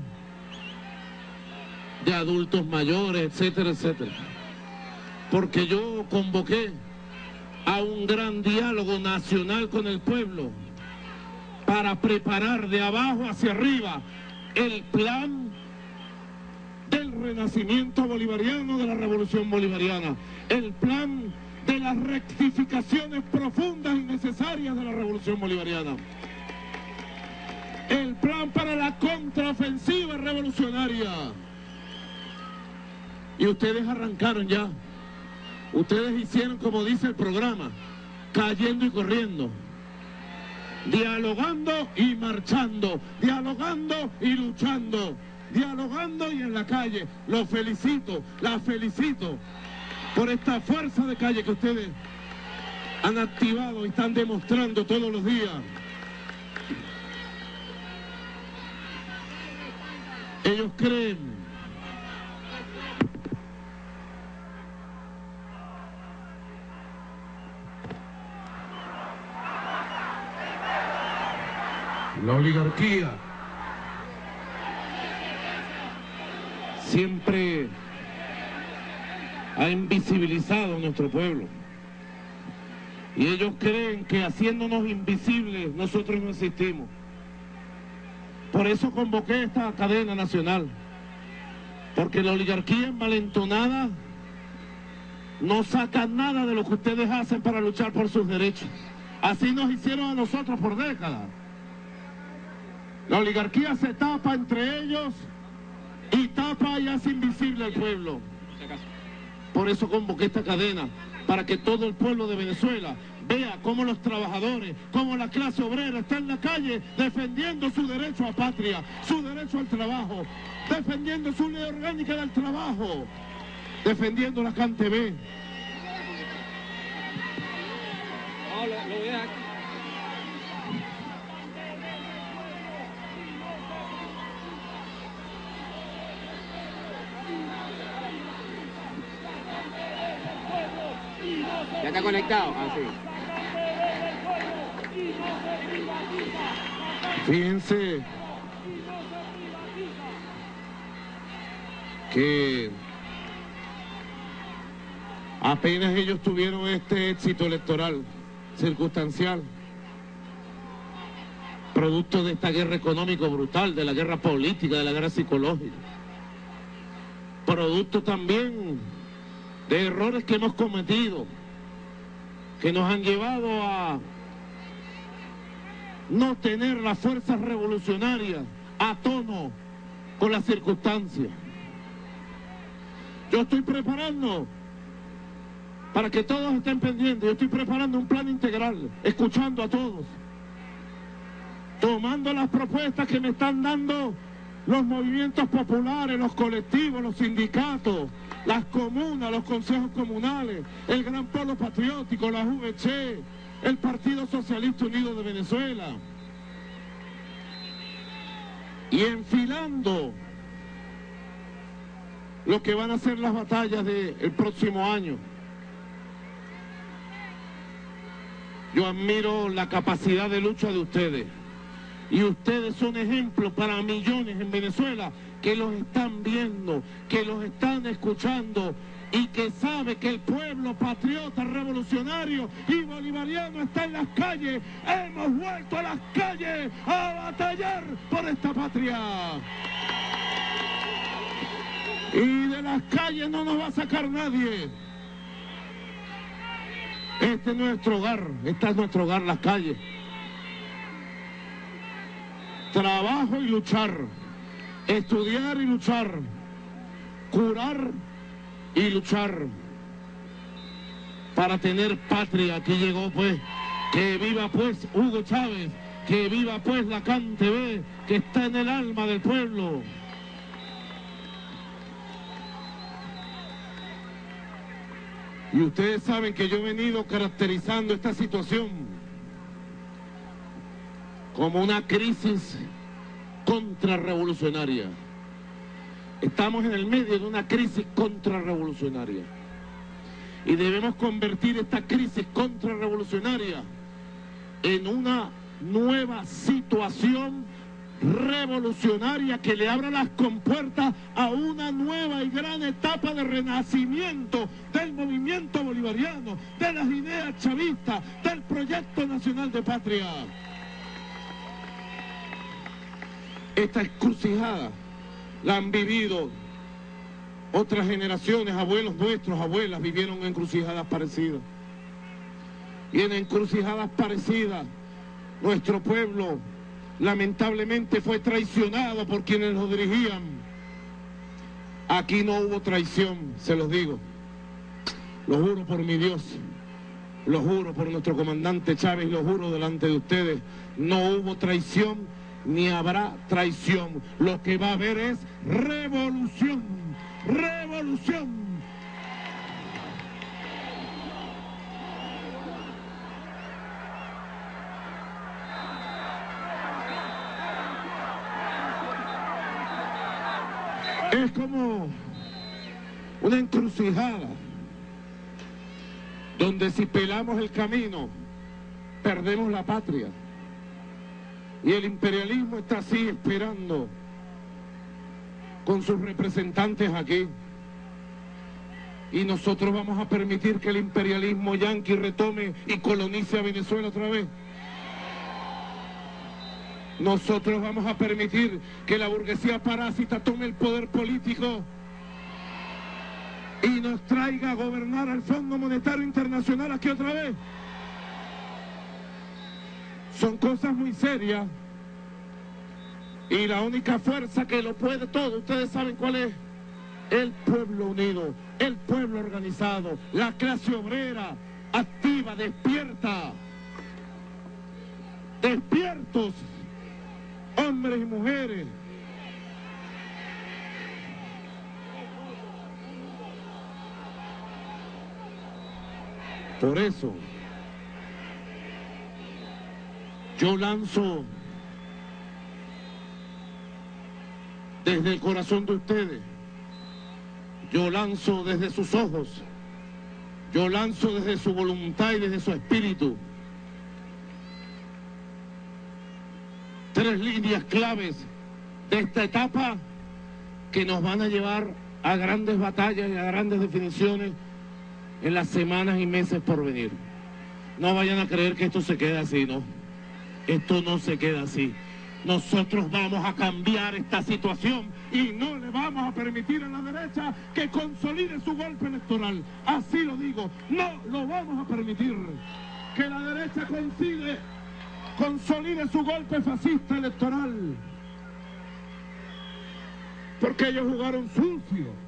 de adultos mayores, etcétera, etcétera. Porque yo convoqué a un gran diálogo nacional con el pueblo para preparar de abajo hacia arriba el plan del renacimiento bolivariano, de la revolución bolivariana, el plan de las rectificaciones profundas y necesarias de la revolución bolivariana. el plan para la contraofensiva revolucionaria. Y ustedes arrancaron ya. Ustedes hicieron, como dice el programa, cayendo y corriendo, dialogando y marchando, dialogando y luchando, dialogando y en la calle. Los felicito, las felicito por esta fuerza de calle que ustedes han activado y están demostrando todos los días. Ellos creen la oligarquía siempre ha invisibilizado a nuestro pueblo. Y ellos creen que haciéndonos invisibles nosotros no existimos. Por eso convoqué esta cadena nacional. Porque la oligarquía envalentonada no saca nada de lo que ustedes hacen para luchar por sus derechos. Así nos hicieron a nosotros por décadas. La oligarquía se tapa entre ellos y tapa y hace invisible al pueblo. Por eso convoqué esta cadena, para que todo el pueblo de Venezuela vea cómo los trabajadores, cómo la clase obrera está en la calle defendiendo su derecho a patria, su derecho al trabajo, defendiendo su ley orgánica del trabajo, defendiendo la C A N T V. No, lo, lo voy a dejar aquí. ¿Ya está conectado? Ah, sí. Fíjense que apenas ellos tuvieron este éxito electoral circunstancial, producto de esta guerra económica brutal, de la guerra política, de la guerra psicológica, producto también de errores que hemos cometido, que nos han llevado a no tener las fuerzas revolucionarias a tono con las circunstancias. Yo estoy preparando, para que todos estén pendientes, yo estoy preparando un plan integral, escuchando a todos, tomando las propuestas que me están dando los movimientos populares, los colectivos, los sindicatos, las comunas, los consejos comunales, el Gran Polo Patriótico, la U V C, el Partido Socialista Unido de Venezuela. Y enfilando lo que van a ser las batallas del próximo año. Yo admiro la capacidad de lucha de ustedes. Y ustedes son ejemplos para millones en Venezuela que los están viendo, que los están escuchando y que sabe que el pueblo patriota, revolucionario y bolivariano está en las calles. Hemos vuelto a las calles a batallar por esta patria. Y de las calles no nos va a sacar nadie. Este es nuestro hogar, esta es nuestro hogar, las calles. Trabajo y luchar, estudiar y luchar, curar y luchar para tener patria. Aquí llegó pues, que viva pues Hugo Chávez, que viva pues la C A N T V, que está en el alma del pueblo. Y ustedes saben que yo he venido caracterizando esta situación como una crisis contrarrevolucionaria. Estamos en el medio de una crisis contrarrevolucionaria. Y debemos convertir esta crisis contrarrevolucionaria en una nueva situación revolucionaria que le abra las compuertas a una nueva y gran etapa de renacimiento del movimiento bolivariano, de las ideas chavistas, del proyecto nacional de patria. Esta encrucijada la han vivido otras generaciones, abuelos nuestros, abuelas vivieron encrucijadas parecidas. Y en encrucijadas parecidas, nuestro pueblo lamentablemente fue traicionado por quienes lo dirigían. Aquí no hubo traición, se los digo. Lo juro por mi Dios, lo juro por nuestro comandante Chávez, lo juro delante de ustedes. No hubo traición ni habrá traición. Lo que va a haber es revolución, revolución. Es como una encrucijada donde si pelamos el camino, perdemos la patria. Y el imperialismo está así esperando con sus representantes aquí. Y nosotros vamos a permitir que el imperialismo yanqui retome y colonice a Venezuela otra vez. Nosotros vamos a permitir que la burguesía parásita tome el poder político y nos traiga a gobernar al Fondo Monetario Internacional aquí otra vez. Son cosas muy serias y la única fuerza que lo puede todo, ustedes saben cuál es: el pueblo unido, el pueblo organizado, la clase obrera, activa, despierta, despiertos, hombres y mujeres. Por eso, yo lanzo desde el corazón de ustedes, yo lanzo desde sus ojos, yo lanzo desde su voluntad y desde su espíritu tres líneas claves de esta etapa que nos van a llevar a grandes batallas y a grandes definiciones en las semanas y meses por venir. No vayan a creer que esto se queda así, ¿no? Esto no se queda así. Nosotros vamos a cambiar esta situación y no le vamos a permitir a la derecha que consolide su golpe electoral. Así lo digo, no lo vamos a permitir. Que la derecha consigue, consolide su golpe fascista electoral. Porque ellos jugaron sucio.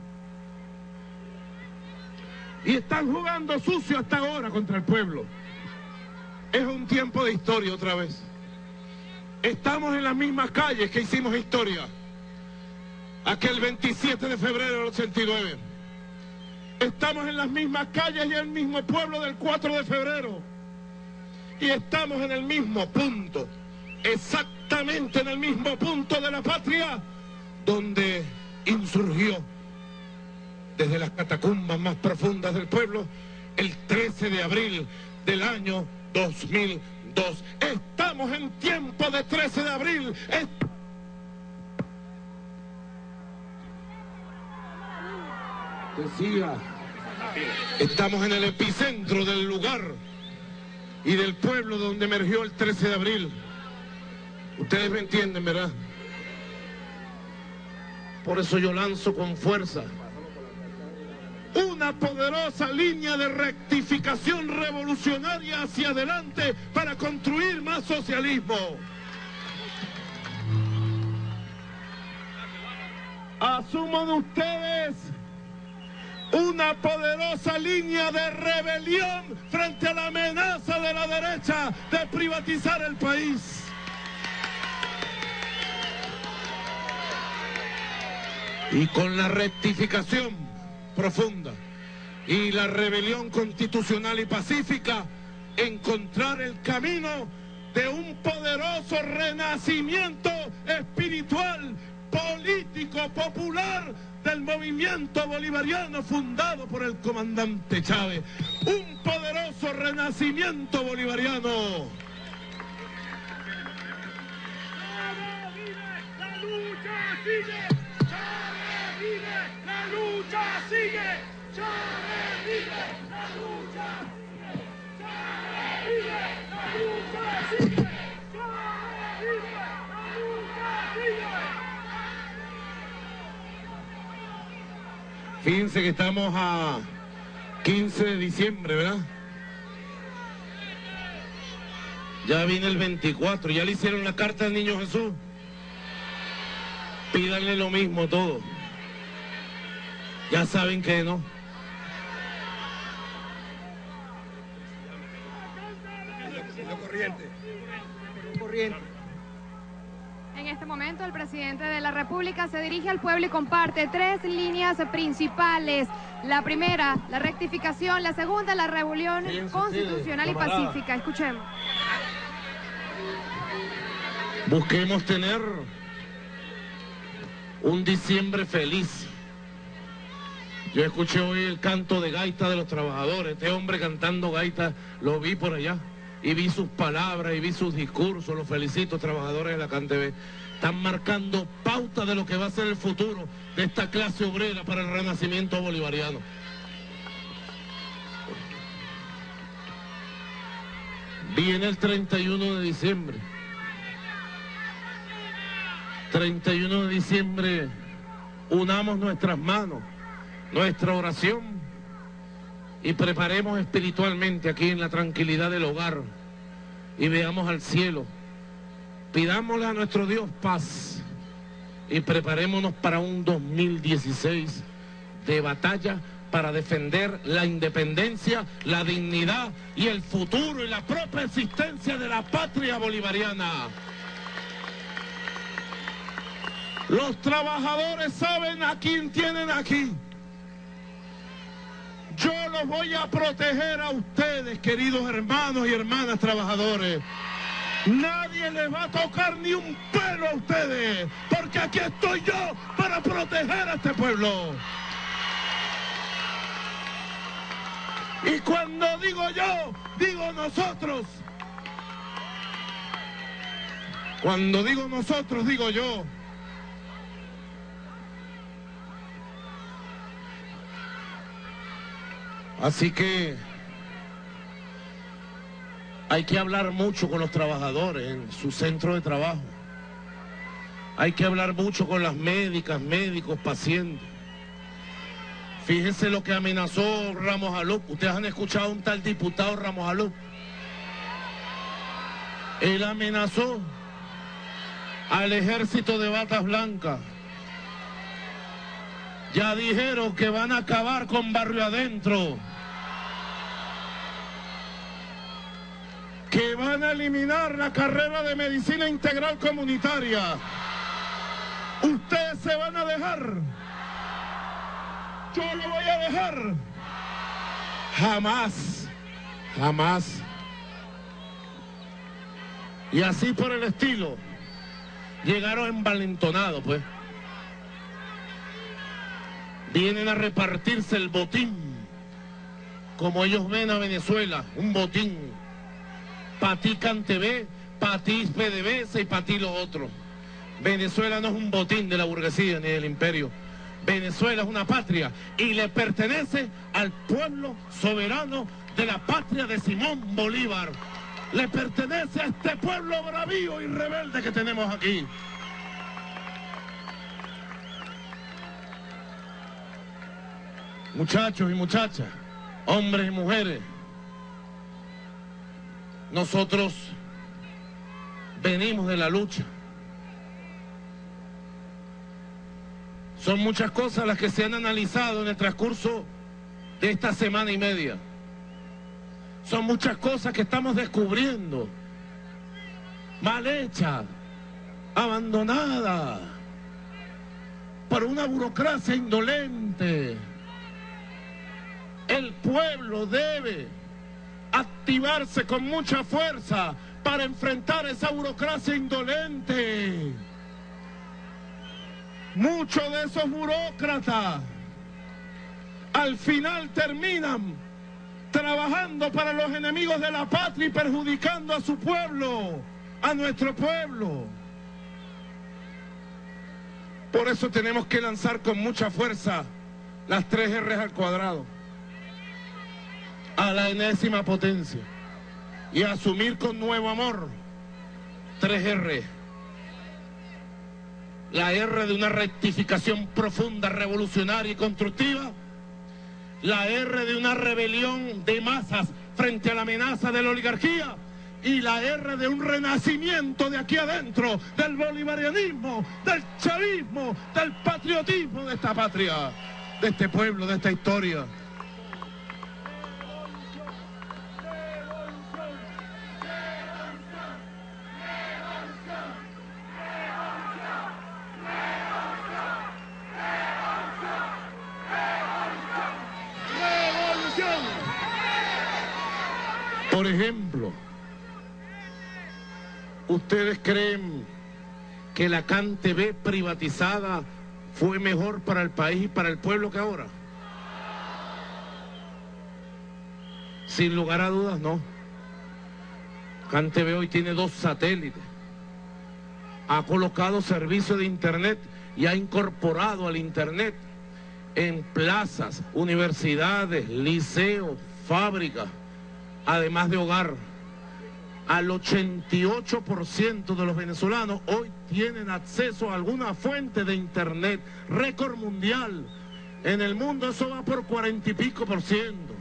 Y están jugando sucio hasta ahora contra el pueblo. Es un tiempo de historia otra vez. Estamos en las mismas calles que hicimos historia aquel veintisiete de febrero del ochenta y nueve. Estamos en las mismas calles y en el mismo pueblo del cuatro de febrero. Y estamos en el mismo punto, exactamente en el mismo punto de la patria, donde insurgió desde las catacumbas más profundas del pueblo el trece de abril del año dos mil dos. Estamos en tiempo de trece de abril. Es... Decía, estamos en el epicentro del lugar y del pueblo donde emergió el trece de abril. Ustedes me entienden, ¿verdad? Por eso yo lanzo con fuerza una poderosa línea de rectificación revolucionaria hacia adelante para construir más socialismo. Asuman ustedes una poderosa línea de rebelión frente a la amenaza de la derecha de privatizar el país. Y con la rectificación profunda y la rebelión constitucional y pacífica, encontrar el camino de un poderoso renacimiento espiritual, político, popular del movimiento bolivariano fundado por el comandante Chávez. Un poderoso renacimiento bolivariano. ¡Chávez vive! ¡La lucha sigue! ¡Chávez vive! ¡La lucha sigue! ¡Chávez vive! ¡La lucha sigue! ¡Chávez vive! ¡La lucha sigue! ¡Chávez vive! ¡La lucha sigue! Fíjense que estamos a quince de diciembre, ¿verdad? Ya viene el veinticuatro, ya le hicieron la carta al Niño Jesús. Pídanle lo mismo todo. Ya saben que no. Corriente. Corriente. En este momento, el presidente de la República se dirige al pueblo y comparte tres líneas principales. La primera, la rectificación. La segunda, la reunión constitucional y pacífica. Escuchemos. Busquemos tener un diciembre feliz. Yo escuché hoy el canto de gaita de los trabajadores. Este hombre cantando gaita, lo vi por allá. Y vi sus palabras, y vi sus discursos. Los felicito, trabajadores de la C A N T V. Están marcando pauta de lo que va a ser el futuro de esta clase obrera para el renacimiento bolivariano. Viene el treinta y uno de diciembre. treinta y uno de diciembre, unamos nuestras manos, nuestra oración, y preparemos espiritualmente aquí en la tranquilidad del hogar y veamos al cielo. Pidámosle a nuestro Dios paz y preparémonos para un dos mil dieciséis de batalla para defender la independencia, la dignidad y el futuro y la propia existencia de la patria bolivariana. Los trabajadores saben a quién tienen aquí. Yo los voy a proteger a ustedes, queridos hermanos y hermanas trabajadores. Nadie les va a tocar ni un pelo a ustedes, porque aquí estoy yo para proteger a este pueblo. Y cuando digo yo, digo nosotros. Cuando digo nosotros, digo yo. Así que hay que hablar mucho con los trabajadores en su centro de trabajo. Hay que hablar mucho con las médicas, médicos, pacientes. Fíjense lo que amenazó Ramos Alup. Ustedes han escuchado a un tal diputado Ramos Alup. Él amenazó al ejército de batas blancas. Ya dijeron que van a acabar con Barrio Adentro. Que van a eliminar la carrera de medicina integral comunitaria. Ustedes se van a dejar. Yo lo voy a dejar. Jamás. Jamás. Y así por el estilo. Llegaron envalentonados, pues. Vienen a repartirse el botín. Como ellos ven a Venezuela, un botín. Para ti C A N T V, para ti P D V S y para ti lo otro. Venezuela no es un botín de la burguesía ni del imperio. Venezuela es una patria y le pertenece al pueblo soberano de la patria de Simón Bolívar. Le pertenece a este pueblo bravío y rebelde que tenemos aquí. Muchachos y muchachas, hombres y mujeres, nosotros venimos de la lucha. Son muchas cosas las que se han analizado en el transcurso de esta semana y media. Son muchas cosas que estamos descubriendo. Mal hechas, abandonadas, por una burocracia indolente. El pueblo debe activarse con mucha fuerza para enfrentar esa burocracia indolente. Muchos de esos burócratas al final terminan trabajando para los enemigos de la patria y perjudicando a su pueblo, a nuestro pueblo. Por eso tenemos que lanzar con mucha fuerza las tres erres al cuadrado, a la enésima potencia, y asumir con nuevo amor tres erres. La R de una rectificación profunda, revolucionaria y constructiva. La R de una rebelión de masas frente a la amenaza de la oligarquía. y la R de un renacimiento de aquí adentro, del bolivarianismo, del chavismo, del patriotismo de esta patria, de este pueblo, de esta historia. Por ejemplo, ¿ustedes creen que la CanTV privatizada fue mejor para el país y para el pueblo que ahora? Sin lugar a dudas, no. CanTV hoy tiene dos satélites, ha colocado servicio de internet y ha incorporado al internet en plazas, universidades, liceos, fábricas, además de hogar. Al ochenta y ocho por ciento de los venezolanos hoy tienen acceso a alguna fuente de internet, récord mundial. En el mundo eso va por cuarenta y pico por ciento.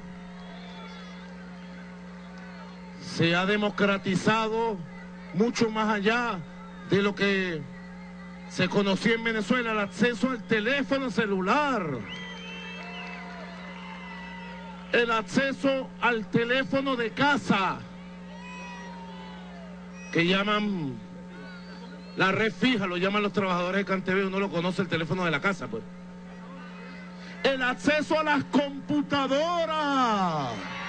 Se ha democratizado mucho más allá de lo que se conocía en Venezuela, el acceso al teléfono celular, el acceso al teléfono de casa, que llaman la red fija, lo llaman los trabajadores de CanTV, uno lo conoce el teléfono de la casa, pues. El acceso a las computadoras.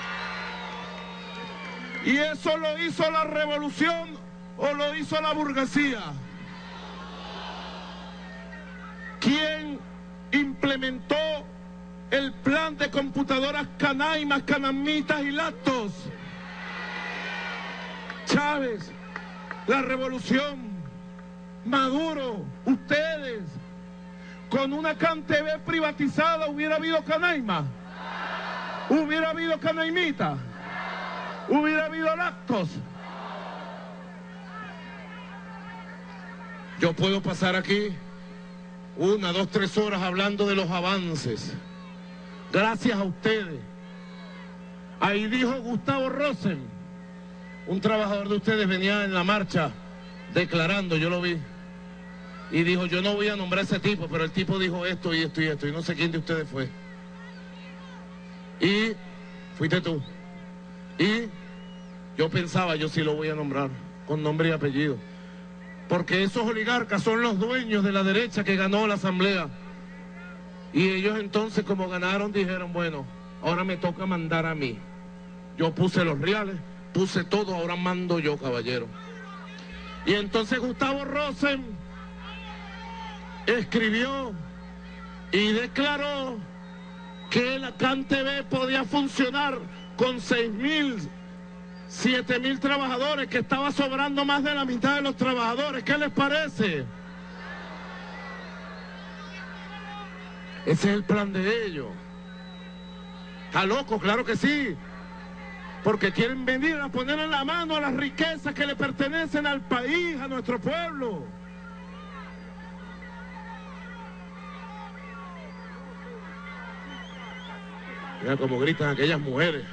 Y eso lo hizo la revolución o lo hizo la burguesía. ¿Quién implementó el plan de computadoras Canaimas, Canamitas y Lactos? Chávez, la revolución, Maduro, ustedes. Con una CanTV privatizada hubiera habido Canaima, hubiera habido Canaimita, hubiera habido Lactos. Yo puedo pasar aquí una, dos, tres horas hablando de los avances. Gracias a ustedes. Ahí dijo Gustavo Rosen, un trabajador de ustedes, venía en la marcha declarando, yo lo vi, y dijo, yo no voy a nombrar a ese tipo, pero el tipo dijo esto y esto y esto, y no sé quién de ustedes fue. Y fuiste tú. Y yo pensaba, yo sí lo voy a nombrar, con nombre y apellido, porque esos oligarcas son los dueños de la derecha que ganó la asamblea. Y ellos entonces, como ganaron, dijeron, bueno, ahora me toca mandar a mí. Yo puse los reales, puse todo, ahora mando yo, caballero. Y entonces Gustavo Rosen escribió y declaró que la CanTV podía funcionar con seis mil, siete mil trabajadores, que estaba sobrando más de la mitad de los trabajadores. ¿Qué les parece? Ese es el plan de ellos. ¿Está loco? Claro que sí. Porque quieren venir a poner en la mano a las riquezas que le pertenecen al país, a nuestro pueblo. Mira cómo gritan aquellas mujeres.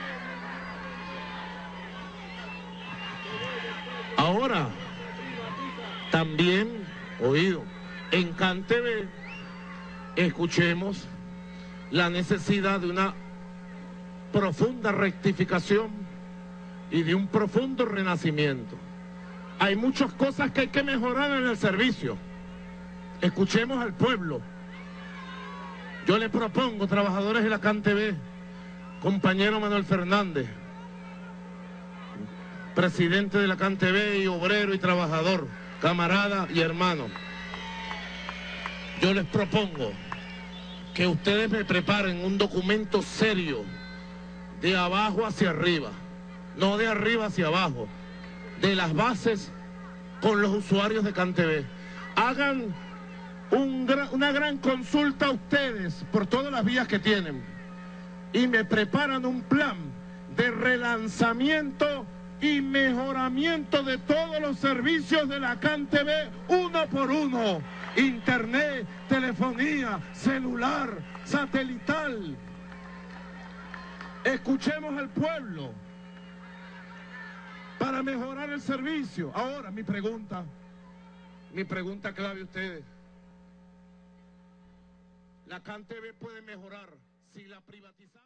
Ahora, también, oído, en CanTV, escuchemos la necesidad de una profunda rectificación y de un profundo renacimiento. Hay muchas cosas que hay que mejorar en el servicio. Escuchemos al pueblo. Yo le propongo, trabajadores de la CanTV, compañero Manuel Fernández, presidente de la CanTV y obrero y trabajador, camarada y hermano, yo les propongo que ustedes me preparen un documento serio, de abajo hacia arriba, no de arriba hacia abajo, de las bases con los usuarios de CanTV. Hagan un gran, una gran consulta a ustedes por todas las vías que tienen y me preparan un plan de relanzamiento y mejoramiento de todos los servicios de la CanTV uno por uno: internet, telefonía, celular, satelital. Escuchemos al pueblo. para mejorar el servicio. Ahora, mi pregunta, mi pregunta clave a ustedes. La CanTV puede mejorar si la privatizamos.